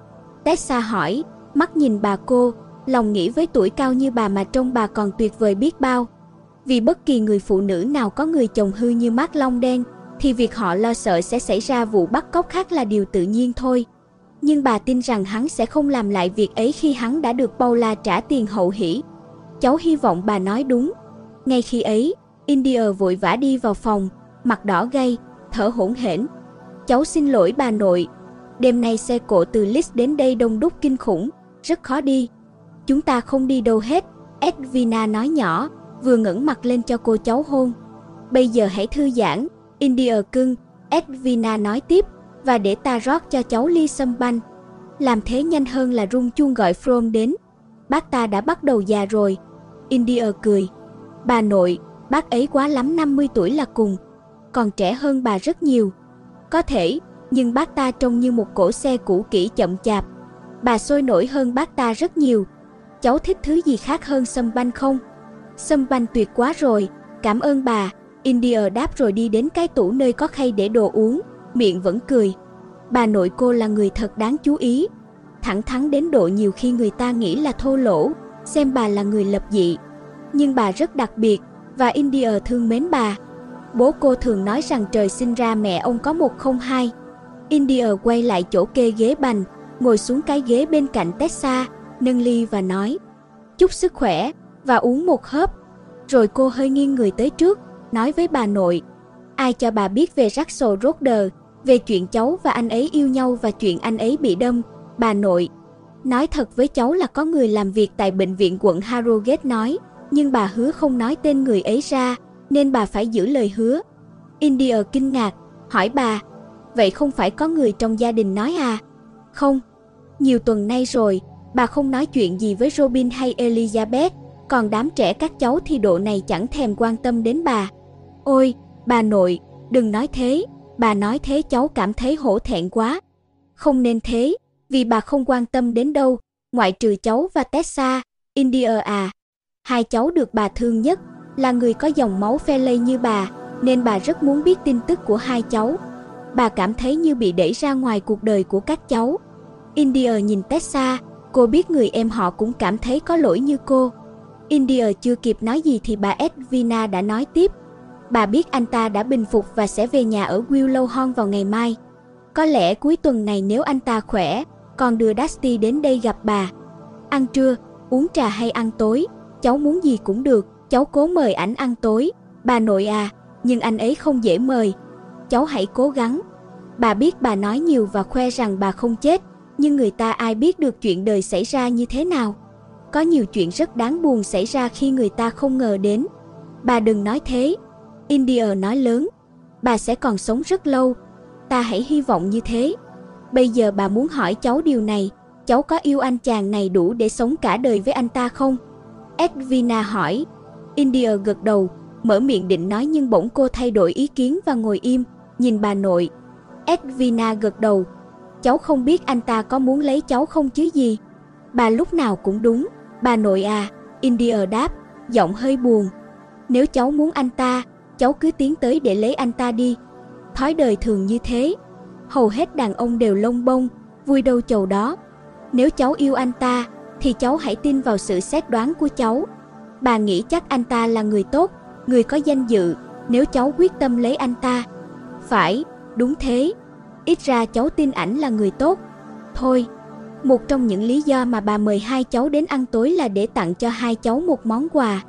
Tessa hỏi, mắt nhìn bà cô, lòng nghĩ với tuổi cao như bà mà trông bà còn tuyệt vời biết bao. Vì bất kỳ người phụ nữ nào có người chồng hư như Mark lông đen, thì việc họ lo sợ sẽ xảy ra vụ bắt cóc khác là điều tự nhiên thôi. Nhưng bà tin rằng hắn sẽ không làm lại việc ấy khi hắn đã được Paula trả tiền hậu hỷ. Cháu hy vọng bà nói đúng. Ngay khi ấy, India vội vã đi vào phòng, mặt đỏ gay, thở hổn hển. Cháu xin lỗi bà nội. Đêm nay xe cộ từ Leeds đến đây đông đúc kinh khủng, rất khó đi. Chúng ta không đi đâu hết, Edwina nói nhỏ, vừa ngẩng mặt lên cho cô cháu hôn. Bây giờ hãy thư giãn, India cưng, Edwina nói tiếp, và để ta rót cho cháu ly sâm banh. Làm thế nhanh hơn là rung chuông gọi From đến. Bác ta đã bắt đầu già rồi. India cười. Bà nội, bác ấy quá lắm năm mươi tuổi là cùng. Còn trẻ hơn bà rất nhiều. Có thể, nhưng bác ta trông như một cỗ xe cũ kỹ chậm chạp. Bà sôi nổi hơn bác ta rất nhiều. Cháu thích thứ gì khác hơn sâm banh không? Sâm banh tuyệt quá rồi, cảm ơn bà. India đáp rồi đi đến cái tủ nơi có khay để đồ uống, miệng vẫn cười. Bà nội cô là người thật đáng chú ý. Thẳng thắn đến độ nhiều khi người ta nghĩ là thô lỗ, xem bà là người lập dị. Nhưng bà rất đặc biệt, và India thương mến bà. Bố cô thường nói rằng trời sinh ra mẹ ông có một không hai. India quay lại chỗ kê ghế bành, ngồi xuống cái ghế bên cạnh Tessa, nâng ly và nói, chúc sức khỏe, và uống một hớp. Rồi cô hơi nghiêng người tới trước, nói với bà nội, ai cho bà biết về Rachel Roder, về chuyện cháu và anh ấy yêu nhau và chuyện anh ấy bị đâm, bà nội. Nói thật với cháu là có người làm việc tại bệnh viện quận Harrogate nói, nhưng bà hứa không nói tên người ấy ra, nên bà phải giữ lời hứa. India kinh ngạc, hỏi bà, vậy không phải có người trong gia đình nói à? Không, nhiều tuần nay rồi, bà không nói chuyện gì với Robin hay Elizabeth, còn đám trẻ các cháu thì độ này chẳng thèm quan tâm đến bà. Ôi, bà nội, đừng nói thế, bà nói thế cháu cảm thấy hổ thẹn quá. Không nên thế, vì bà không quan tâm đến đâu, ngoại trừ cháu và Tessa. India à, hai cháu được bà thương nhất, là người có dòng máu Fairley như bà, nên bà rất muốn biết tin tức của hai cháu. Bà cảm thấy như bị đẩy ra ngoài cuộc đời của các cháu. India nhìn Tessa, cô biết người em họ cũng cảm thấy có lỗi như cô. India chưa kịp nói gì thì bà Edwina đã nói tiếp. Bà biết anh ta đã bình phục và sẽ về nhà ở Willowhorn vào ngày mai. Có lẽ cuối tuần này nếu anh ta khỏe, còn đưa Dusty đến đây gặp bà. Ăn trưa, uống trà hay ăn tối, cháu muốn gì cũng được, cháu cố mời ảnh ăn tối. Bà nội à, nhưng anh ấy không dễ mời. Cháu hãy cố gắng. Bà biết bà nói nhiều và khoe rằng bà không chết, nhưng người ta ai biết được chuyện đời xảy ra như thế nào. Có nhiều chuyện rất đáng buồn xảy ra khi người ta không ngờ đến. Bà đừng nói thế. India nói lớn. Bà sẽ còn sống rất lâu. Ta hãy hy vọng như thế. Bây giờ bà muốn hỏi cháu điều này. Cháu có yêu anh chàng này đủ để sống cả đời với anh ta không? Edwina hỏi. India gật đầu, mở miệng định nói nhưng bỗng cô thay đổi ý kiến và ngồi im, nhìn bà nội. Edwina gật đầu. Cháu không biết anh ta có muốn lấy cháu không chứ gì. Bà lúc nào cũng đúng, bà nội à. India đáp, giọng hơi buồn. Nếu cháu muốn anh ta, cháu cứ tiến tới để lấy anh ta đi. Thói đời thường như thế. Hầu hết đàn ông đều lông bông, vui đâu chầu đó. Nếu cháu yêu anh ta, thì cháu hãy tin vào sự xét đoán của cháu. Bà nghĩ chắc anh ta là người tốt, người có danh dự, nếu cháu quyết tâm lấy anh ta. Phải, đúng thế. Ít ra cháu tin ảnh là người tốt. Thôi, một trong những lý do mà bà mời hai cháu đến ăn tối là để tặng cho hai cháu một món quà.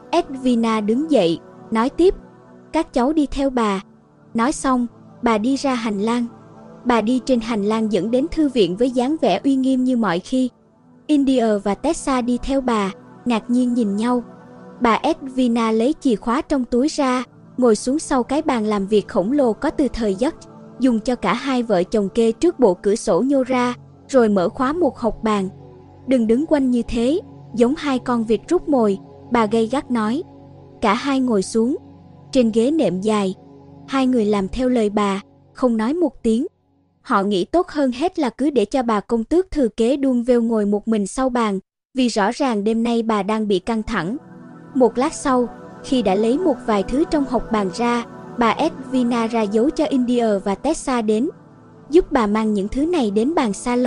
Edwina đứng dậy, nói tiếp, các cháu đi theo bà. Nói xong, bà đi ra hành lang. Bà đi trên hành lang dẫn đến thư viện với dáng vẻ uy nghiêm như mọi khi. India và Tessa đi theo bà, ngạc nhiên nhìn nhau. Bà Edwina lấy chìa khóa trong túi ra, ngồi xuống sau cái bàn làm việc khổng lồ có từ thời Dutch, dùng cho cả hai vợ chồng kê trước bộ cửa sổ nhô ra, rồi mở khóa một hộc bàn. Đừng đứng quanh như thế, giống hai con vịt rút mồi, bà gay gắt nói. Cả hai ngồi xuống, trên ghế nệm dài. Hai người làm theo lời bà, không nói một tiếng. Họ nghĩ tốt hơn hết là cứ để cho bà công tước thừa kế Dunvale ngồi một mình sau bàn, vì rõ ràng đêm nay bà đang bị căng thẳng. Một lát sau, khi đã lấy một vài thứ trong hộc bàn ra, bà Edwina ra dấu cho India và Tessa đến. Giúp bà mang những thứ này đến bàn salon,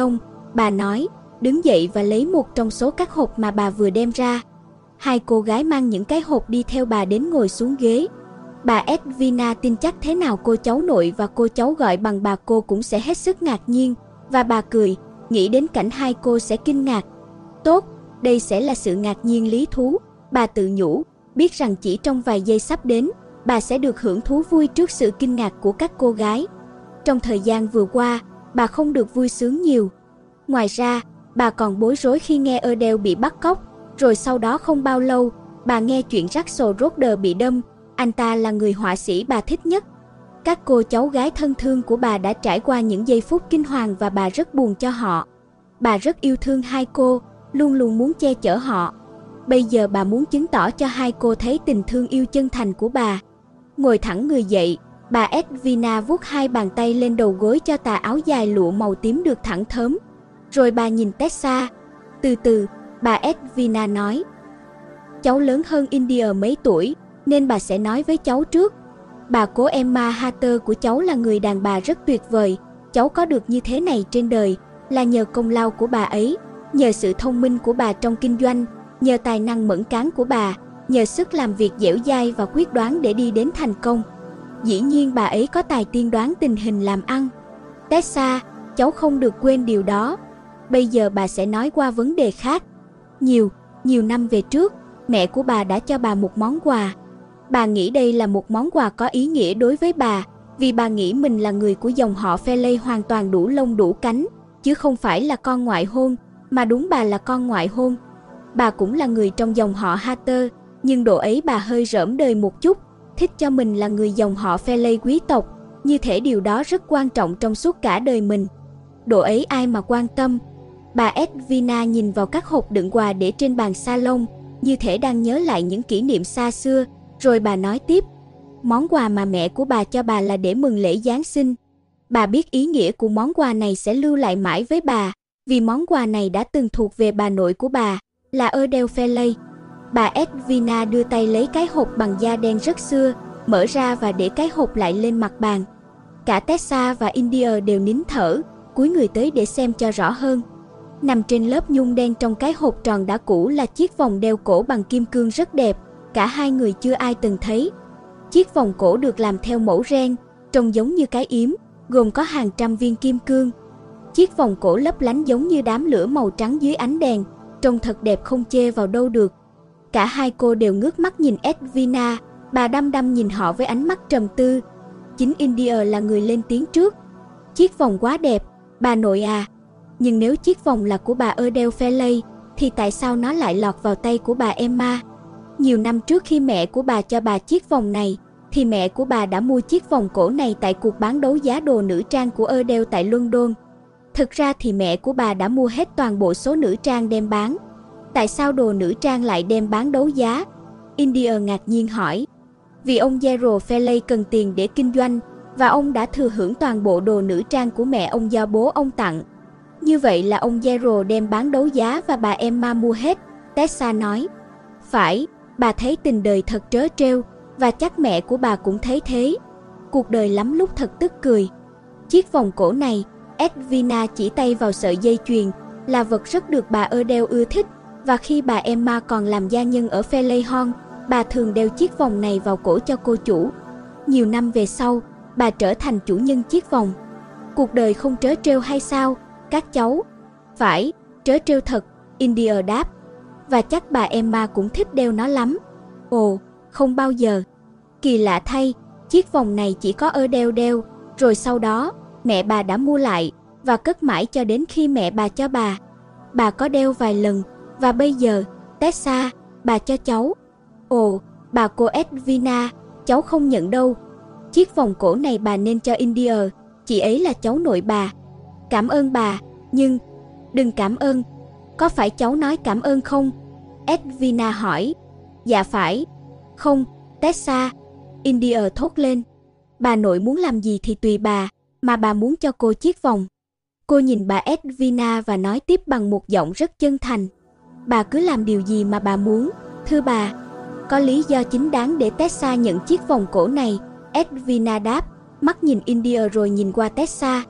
Bà nói, đứng dậy và lấy một trong số các hộp mà bà vừa đem ra. Hai cô gái mang những cái hộp đi theo bà đến ngồi xuống ghế. Bà Edwina tin chắc thế nào cô cháu nội và cô cháu gọi bằng bà cô cũng sẽ hết sức ngạc nhiên, và bà cười, nghĩ đến cảnh hai cô sẽ kinh ngạc. Tốt, đây sẽ là sự ngạc nhiên lý thú, bà tự nhủ, biết rằng chỉ trong vài giây sắp đến, bà sẽ được hưởng thú vui trước sự kinh ngạc của các cô gái. Trong thời gian vừa qua, bà không được vui sướng nhiều. Ngoài ra, bà còn bối rối khi nghe Adele bị bắt cóc, rồi sau đó không bao lâu, bà nghe chuyện Russell Roder bị đâm, anh ta là người họa sĩ bà thích nhất. Các cô cháu gái thân thương của bà đã trải qua những giây phút kinh hoàng và bà rất buồn cho họ. Bà rất yêu thương hai cô, luôn luôn muốn che chở họ. Bây giờ bà muốn chứng tỏ cho hai cô thấy tình thương yêu chân thành của bà. Ngồi thẳng người dậy, bà Edwina vuốt hai bàn tay lên đầu gối cho tà áo dài lụa màu tím được thẳng thớm. Rồi bà nhìn Tessa. Từ từ, bà Edwina nói, cháu lớn hơn India mấy tuổi, nên bà sẽ nói với cháu trước. Bà cố Emma Hatter của cháu là người đàn bà rất tuyệt vời. Cháu có được như thế này trên đời là nhờ công lao của bà ấy, nhờ sự thông minh của bà trong kinh doanh, nhờ tài năng mẫn cán của bà, nhờ sức làm việc dẻo dai và quyết đoán để đi đến thành công. Dĩ nhiên bà ấy có tài tiên đoán tình hình làm ăn. Tessa, cháu không được quên điều đó. Bây giờ bà sẽ nói qua vấn đề khác. Nhiều, nhiều năm về trước, mẹ của bà đã cho bà một món quà. Bà nghĩ đây là một món quà có ý nghĩa đối với bà, vì bà nghĩ mình là người của dòng họ Pheley hoàn toàn đủ lông đủ cánh, chứ không phải là con ngoại hôn, mà đúng bà là con ngoại hôn. Bà cũng là người trong dòng họ Hatter, nhưng độ ấy bà hơi rỡm đời một chút, thích cho mình là người dòng họ Pheley quý tộc, như thể điều đó rất quan trọng trong suốt cả đời mình. Độ ấy ai mà quan tâm. Bà Edwina nhìn vào các hộp đựng quà để trên bàn salon, như thể đang nhớ lại những kỷ niệm xa xưa, rồi bà nói tiếp, món quà mà mẹ của bà cho bà là để mừng lễ Giáng sinh. Bà biết ý nghĩa của món quà này sẽ lưu lại mãi với bà, vì món quà này đã từng thuộc về bà nội của bà, là Adele Pheley. Bà Edwina đưa tay lấy cái hộp bằng da đen rất xưa, mở ra và để cái hộp lại lên mặt bàn. Cả Tessa và India đều nín thở, cúi người tới để xem cho rõ hơn. Nằm trên lớp nhung đen trong cái hộp tròn đã cũ là chiếc vòng đeo cổ bằng kim cương rất đẹp, cả hai người chưa ai từng thấy. Chiếc vòng cổ được làm theo mẫu ren, trông giống như cái yếm, gồm có hàng trăm viên kim cương. Chiếc vòng cổ lấp lánh giống như đám lửa màu trắng dưới ánh đèn, trông thật đẹp không chê vào đâu được. Cả hai cô đều ngước mắt nhìn Edwina, bà đăm đăm nhìn họ với ánh mắt trầm tư. Chính India là người lên tiếng trước. Chiếc vòng quá đẹp, bà nội à. Nhưng nếu chiếc vòng là của bà Adele Pheley, thì tại sao nó lại lọt vào tay của bà Emma? Nhiều năm trước khi mẹ của bà cho bà chiếc vòng này, thì mẹ của bà đã mua chiếc vòng cổ này tại cuộc bán đấu giá đồ nữ trang của Adele tại London. Thực ra thì mẹ của bà đã mua hết toàn bộ số nữ trang đem bán. Tại sao đồ nữ trang lại đem bán đấu giá? India ngạc nhiên hỏi. Vì ông Gerald Pheley cần tiền để kinh doanh, và ông đã thừa hưởng toàn bộ đồ nữ trang của mẹ ông do bố ông tặng. Như vậy là ông Gerald đem bán đấu giá và bà Emma mua hết, Tessa nói. Phải, bà thấy tình đời thật trớ trêu, và chắc mẹ của bà cũng thấy thế. Cuộc đời lắm lúc thật tức cười. Chiếc vòng cổ này, Edwina chỉ tay vào sợi dây chuyền, là vật rất được bà Adele ưa thích, và khi bà Emma còn làm gia nhân ở Pheley Hall, bà thường đeo chiếc vòng này vào cổ cho cô chủ. Nhiều năm về sau, bà trở thành chủ nhân chiếc vòng. Cuộc đời không trớ trêu hay sao, các cháu? Phải, trớ trêu thật, India đáp. Và chắc bà Emma cũng thích đeo nó lắm. Ồ, không bao giờ. Kỳ lạ thay, chiếc vòng này chỉ có Adele đeo, rồi sau đó, mẹ bà đã mua lại, và cất mãi cho đến khi mẹ bà cho bà. Bà có đeo vài lần, và bây giờ, Tessa, bà cho cháu. Ồ, bà cô Edwina, cháu không nhận đâu. Chiếc vòng cổ này bà nên cho India, chị ấy là cháu nội bà. Cảm ơn bà, nhưng... Đừng cảm ơn. Có phải cháu nói cảm ơn không? Edwina hỏi. Dạ phải. Không, Tessa. India thốt lên. Bà nội muốn làm gì thì tùy bà, mà bà muốn cho cô chiếc vòng. Cô nhìn bà Edwina và nói tiếp bằng một giọng rất chân thành. Bà cứ làm điều gì mà bà muốn, thưa bà. Có lý do chính đáng để Tessa nhận chiếc vòng cổ này, Edwina đáp, mắt nhìn India rồi nhìn qua Tessa.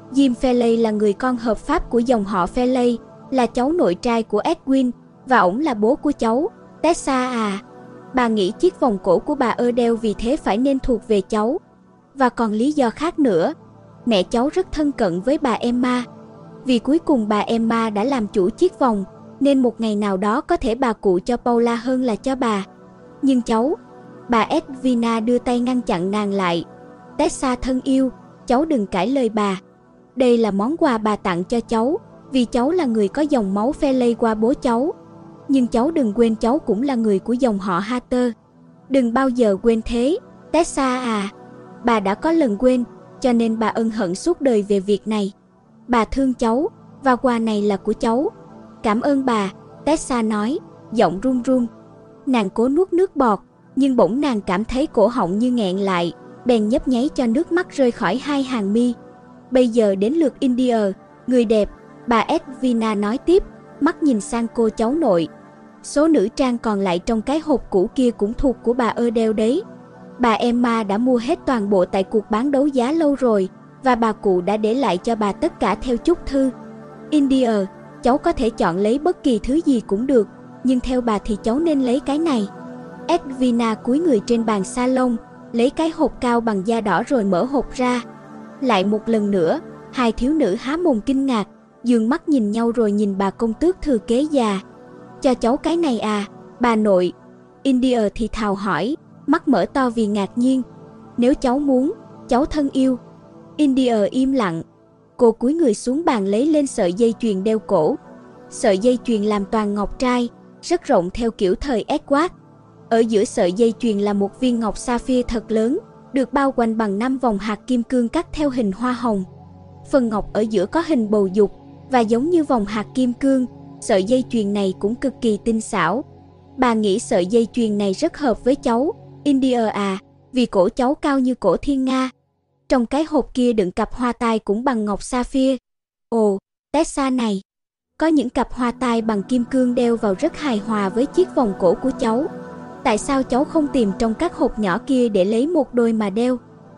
Jim Felley là người con hợp pháp của dòng họ Felley, là cháu nội trai của Edwin, và ổng là bố của cháu, Tessa à. Bà nghĩ chiếc vòng cổ của bà Adele vì thế phải nên thuộc về cháu. Và còn lý do khác nữa. Mẹ cháu rất thân cận với bà Emma. Vì cuối cùng bà Emma đã làm chủ chiếc vòng, nên một ngày nào đó có thể bà cụ cho Paula hơn là cho bà. Nhưng cháu, bà Edwina đưa tay ngăn chặn nàng lại. Tessa thân yêu, cháu đừng cãi lời bà. Đây là món quà bà tặng cho cháu, vì cháu là người có dòng máu Felley qua bố cháu. Nhưng cháu đừng quên cháu cũng là người của dòng họ Hatter. Đừng bao giờ quên thế, Tessa à. Bà đã có lần quên, cho nên bà ân hận suốt đời về việc này. Bà thương cháu, và quà này là của cháu. Cảm ơn bà, Tessa nói, giọng run run. Nàng cố nuốt nước bọt, nhưng bỗng nàng cảm thấy cổ họng như nghẹn lại, bèn nhấp nháy cho nước mắt rơi khỏi hai hàng mi. Bây giờ đến lượt India, người đẹp, bà Edwina nói tiếp, mắt nhìn sang cô cháu nội. Số nữ trang còn lại trong cái hộp cũ kia cũng thuộc của bà Adele đấy. Bà Emma đã mua hết toàn bộ tại cuộc bán đấu giá lâu rồi, và bà cụ đã để lại cho bà tất cả theo chúc thư. India, cháu có thể chọn lấy bất kỳ thứ gì cũng được, nhưng theo bà thì cháu nên lấy cái này. Edwina cúi người trên bàn salon, lấy cái hộp cao bằng da đỏ rồi mở hộp ra. Lại một lần nữa, hai thiếu nữ há mồm kinh ngạc, dường mắt nhìn nhau rồi nhìn bà công tước thừa kế già. Cho cháu cái này à, bà nội? India thì thào hỏi, mắt mở to vì ngạc nhiên. Nếu cháu muốn, cháu thân yêu. India im lặng. Cô cúi người xuống bàn lấy lên sợi dây chuyền đeo cổ. Sợi dây chuyền làm toàn ngọc trai, rất rộng theo kiểu thời Edward. Ở giữa sợi dây chuyền là một viên ngọc sapphire thật lớn, được bao quanh bằng năm vòng hạt kim cương cắt theo hình hoa hồng. Phần ngọc ở giữa có hình bầu dục, và giống như vòng hạt kim cương, sợi dây chuyền này cũng cực kỳ tinh xảo. Bà nghĩ sợi dây chuyền này rất hợp với cháu, India à, vì cổ cháu cao như cổ thiên nga. Trong cái hộp kia đựng cặp hoa tai cũng bằng ngọc sapphire. Ồ, Tessa này, có những cặp hoa tai bằng kim cương đeo vào rất hài hòa với chiếc vòng cổ của cháu. Tại sao cháu không tìm trong các hộp nhỏ kia để lấy một đôi mà đeo?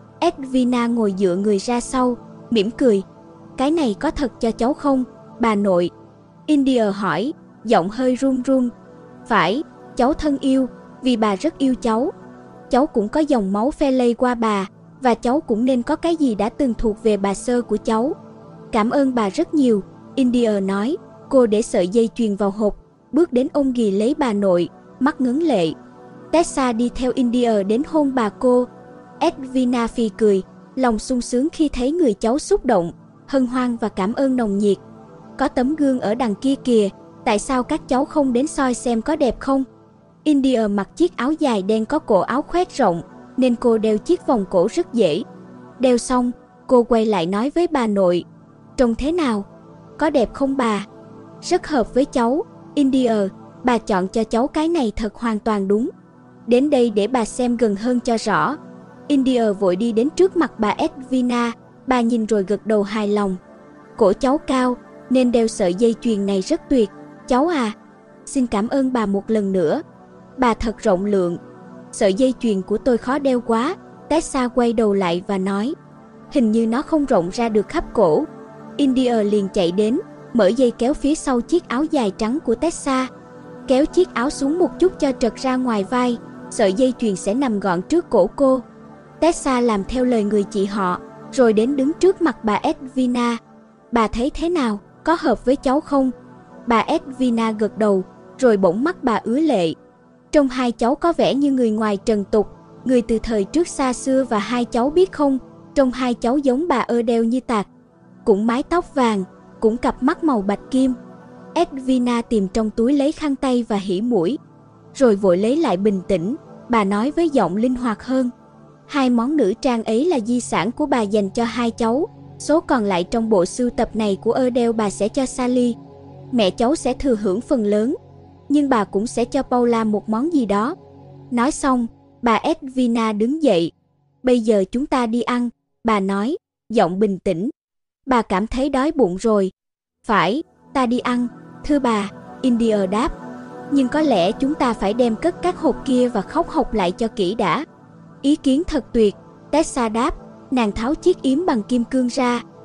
Edwina ngồi dựa người ra sau, mỉm cười. Cái này có thật cho cháu không, bà nội? India hỏi, giọng hơi run run. Phải, cháu thân yêu, vì bà rất yêu cháu. Cháu cũng có dòng máu Felley qua bà, và cháu cũng nên có cái gì đã từng thuộc về bà sơ của cháu. Cảm ơn bà rất nhiều, India nói. Cô để sợi dây chuyền vào hộp, bước đến ôm ghì lấy bà nội, mắt ngấn lệ. Tessa đi theo India đến hôn bà cô. Edwina phì cười, lòng sung sướng khi thấy người cháu xúc động, hân hoan và cảm ơn nồng nhiệt. Có tấm gương ở đằng kia kìa, tại sao các cháu không đến soi xem có đẹp không? India mặc chiếc áo dài đen có cổ áo khoét rộng, nên cô đeo chiếc vòng cổ rất dễ. Đeo xong, cô quay lại nói với bà nội. Trông thế nào? Có đẹp không bà? Rất hợp với cháu, India, bà chọn cho cháu cái này thật hoàn toàn đúng. Đến đây để bà xem gần hơn cho rõ. India vội đi đến trước mặt bà Edwina, bà nhìn rồi gật đầu hài lòng. Cổ cháu cao, nên đeo sợi dây chuyền này rất tuyệt, cháu à. Xin cảm ơn bà một lần nữa. Bà thật rộng lượng. Sợi dây chuyền của tôi khó đeo quá, Tessa quay đầu lại và nói. Hình như nó không rộng ra được khắp cổ. India liền chạy đến, mở dây kéo phía sau chiếc áo dài trắng của Tessa. Kéo chiếc áo xuống một chút cho trật ra ngoài vai, sợi dây chuyền sẽ nằm gọn trước cổ cô. Tessa làm theo lời người chị họ, rồi đến đứng trước mặt bà Edwina. Bà thấy thế nào, có hợp với cháu không? Bà Edwina gật đầu, rồi bỗng mắt bà ứa lệ. Trong hai cháu có vẻ như người ngoài trần tục, người từ thời trước xa xưa, và hai cháu biết không, trong hai cháu giống bà Adele như tạc. Cũng mái tóc vàng, cũng cặp mắt màu bạch kim. Edwina tìm trong túi lấy khăn tay và hỉ mũi, rồi vội lấy lại bình tĩnh. Bà nói với giọng linh hoạt hơn. Hai món nữ trang ấy là di sản của bà dành cho hai cháu. Số còn lại trong bộ sưu tập này của Adele bà sẽ cho Sally. Mẹ cháu sẽ thừa hưởng phần lớn, nhưng bà cũng sẽ cho Paula một món gì đó. Nói xong, bà Edwina đứng dậy. Bây giờ chúng ta đi ăn, bà nói, giọng bình tĩnh. Bà cảm thấy đói bụng rồi. Phải, ta đi ăn, thưa bà, India đáp. Nhưng có lẽ chúng ta phải đem cất các hộp kia và khóc hộp lại cho kỹ đã. Ý kiến thật tuyệt, Tessa đáp. Nàng tháo chiếc yếm bằng kim cương ra,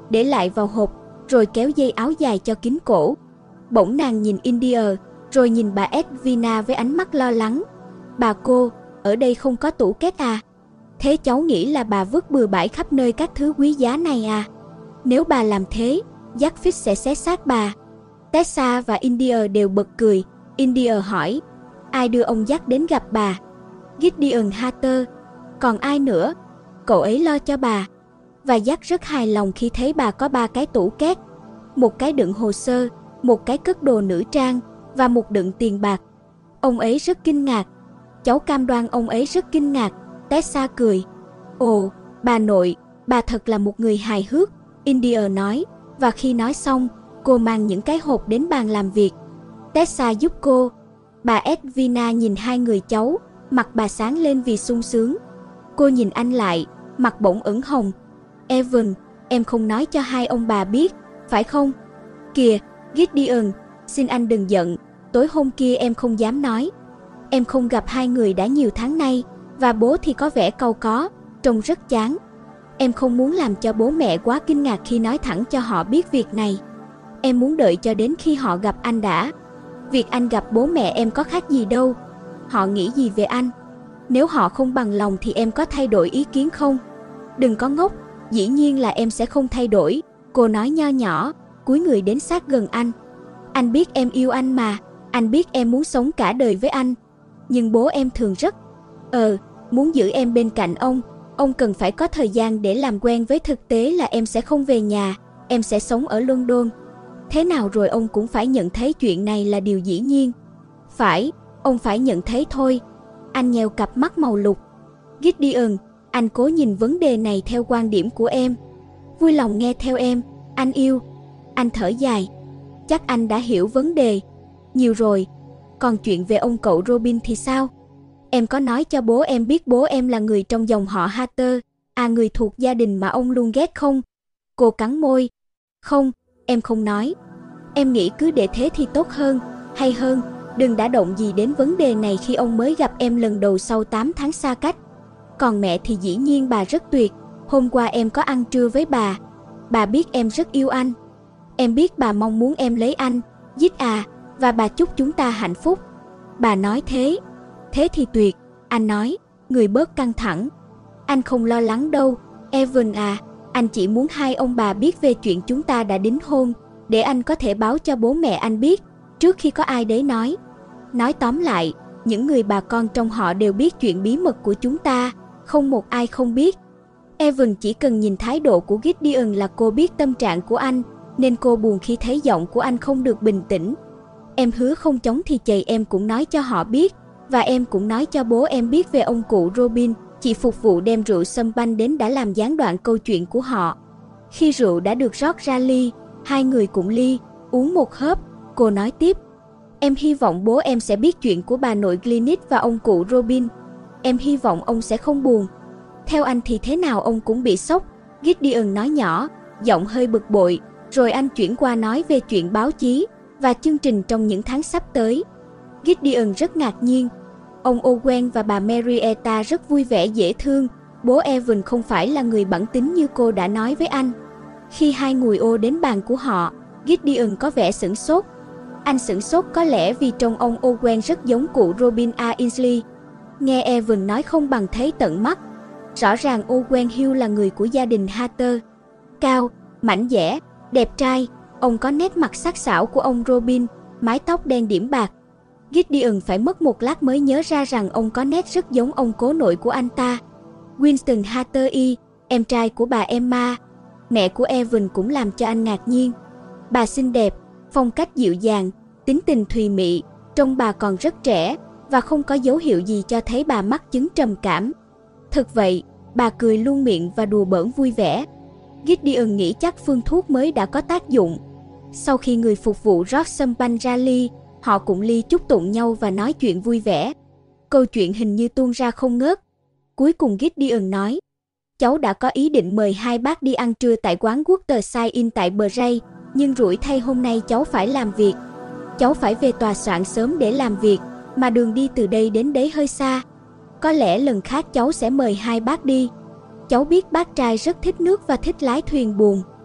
để lại vào hộp, rồi kéo dây áo dài cho kín cổ. Bỗng nàng nhìn India, rồi nhìn bà Edwina với ánh mắt lo lắng. Bà cô, ở đây không có tủ két à? Thế cháu nghĩ là bà vứt bừa bãi khắp nơi các thứ quý giá này à? Nếu bà làm thế, Jackfix sẽ xé xác bà. Tessa và India đều bật cười. India hỏi, ai đưa ông Jack đến gặp bà? Gideon Hatter. Còn ai nữa? Cậu ấy lo cho bà. Và Jack rất hài lòng khi thấy bà có ba cái tủ két. Một cái đựng hồ sơ, một cái cất đồ nữ trang và một đựng tiền bạc. Ông ấy rất kinh ngạc. Cháu cam đoan ông ấy rất kinh ngạc. Tessa cười. Ồ, bà nội, bà thật là một người hài hước, India nói. Và khi nói xong, cô mang những cái hộp đến bàn làm việc. Tessa giúp cô. Bà Edwina nhìn hai người cháu, mặt bà sáng lên vì sung sướng. Cô nhìn anh lại, mặt bỗng ửng hồng. Evan, em không nói cho hai ông bà biết, phải không? Kìa, Gideon, xin anh đừng giận, tối hôm kia em không dám nói. Em không gặp hai người đã nhiều tháng nay, và bố thì có vẻ cau có, trông rất chán. Em không muốn làm cho bố mẹ quá kinh ngạc khi nói thẳng cho họ biết việc này. Em muốn đợi cho đến khi họ gặp anh đã. Việc anh gặp bố mẹ em có khác gì đâu. Họ nghĩ gì về anh? Nếu họ không bằng lòng thì em có thay đổi ý kiến không? Đừng có ngốc, dĩ nhiên là em sẽ không thay đổi, cô nói nho nhỏ, cúi người đến sát gần anh. Anh biết em yêu anh mà, anh biết em muốn sống cả đời với anh. Nhưng bố em thường rất, ờ, muốn giữ em bên cạnh ông. Ông cần phải có thời gian để làm quen với thực tế là em sẽ không về nhà, em sẽ sống ở London. Thế nào rồi ông cũng phải nhận thấy chuyện này là điều dĩ nhiên. Phải, ông phải nhận thấy thôi. Anh nheo cặp mắt màu lục. Gideon, anh cố nhìn vấn đề này theo quan điểm của em. Vui lòng nghe theo em, anh yêu. Anh thở dài. Chắc anh đã hiểu vấn đề. Nhiều rồi. Còn chuyện về ông cậu Robin thì sao? Em có nói cho bố em biết bố em là người trong dòng họ Hatter, à người thuộc gia đình mà ông luôn ghét không? Cô cắn môi. Không, em không nói. Em nghĩ cứ để thế thì tốt hơn, hay hơn, đừng đã động gì đến vấn đề này khi ông mới gặp em lần đầu sau tám tháng xa cách. Còn mẹ thì dĩ nhiên bà rất tuyệt, hôm qua em có ăn trưa với bà. Bà biết em rất yêu anh. Em biết bà mong muốn em lấy anh, Dít à, và bà chúc chúng ta hạnh phúc. Bà nói thế. Thế thì tuyệt, anh nói, người bớt căng thẳng. Anh không lo lắng đâu, Evan à, anh chỉ muốn hai ông bà biết về chuyện chúng ta đã đính hôn, để anh có thể báo cho bố mẹ anh biết, trước khi có ai đấy nói. Nói tóm lại, những người bà con trong họ đều biết chuyện bí mật của chúng ta, không một ai không biết. Evan chỉ cần nhìn thái độ của Gideon là cô biết tâm trạng của anh, nên cô buồn khi thấy giọng của anh không được bình tĩnh. Em hứa không chống thì chày em cũng nói cho họ biết, và em cũng nói cho bố em biết về ông cụ Robin. Chị phục vụ đem rượu champagne đến đã làm gián đoạn câu chuyện của họ. Khi rượu đã được rót ra ly, hai người cùng ly, uống một hớp, cô nói tiếp. Em hy vọng bố em sẽ biết chuyện của bà nội Glynis và ông cụ Robin. Em hy vọng ông sẽ không buồn. Theo anh thì thế nào ông cũng bị sốc, Gideon nói nhỏ, giọng hơi bực bội, rồi anh chuyển qua nói về chuyện báo chí và chương trình trong những tháng sắp tới. Gideon rất ngạc nhiên. Ông Owen và bà Marietta rất vui vẻ dễ thương. Bố Evan không phải là người bẵng tính như cô đã nói với anh. Khi hai người ô đến bàn của họ, Gideon có vẻ sửng sốt. Anh sửng sốt có lẽ vì trông ông Owen rất giống cụ Robin A. Ainsley. Nghe Evan nói không bằng thấy tận mắt. Rõ ràng Owen Hill là người của gia đình Hatter. Cao, mảnh dẻ, đẹp trai. Ông có nét mặt sắc sảo của ông Robin, mái tóc đen điểm bạc. Gideon phải mất một lát mới nhớ ra rằng ông có nét rất giống ông cố nội của anh ta, Winston Hatter Y, em trai của bà Emma. Mẹ của Evan cũng làm cho anh ngạc nhiên. Bà xinh đẹp, phong cách dịu dàng, tính tình thùy mị, trông bà còn rất trẻ và không có dấu hiệu gì cho thấy bà mắc chứng trầm cảm. Thực vậy, bà cười luôn miệng và đùa bỡn vui vẻ. Gideon nghĩ chắc phương thuốc mới đã có tác dụng. Sau khi người phục vụ rót champagne ra ly, họ cũng ly chúc tụng nhau và nói chuyện vui vẻ. Câu chuyện hình như tuôn ra không ngớt. Cuối cùng Gideon nói, cháu đã có ý định mời hai bác đi ăn trưa tại quán Waterside Inn tại Bray, nhưng rủi thay hôm nay cháu phải làm việc. Cháu phải về tòa soạn sớm để làm việc, mà đường đi từ đây đến đấy hơi xa. Có lẽ lần khác cháu sẽ mời hai bác đi. Cháu biết bác trai rất thích nước và thích lái thuyền buồm.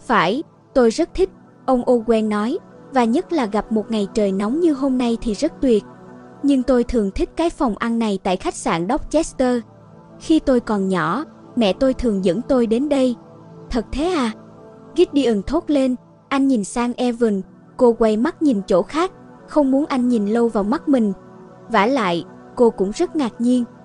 Phải, tôi rất thích, ông Owen nói, và nhất là gặp một ngày trời nóng như hôm nay thì rất tuyệt. Nhưng tôi thường thích cái phòng ăn này tại khách sạn Dorchester. Khi tôi còn nhỏ, mẹ tôi thường dẫn tôi đến đây. Thật thế à? Gideon thốt lên, anh nhìn sang Evan, cô quay mắt nhìn chỗ khác, không muốn anh nhìn lâu vào mắt mình. Vả lại, cô cũng rất ngạc nhiên.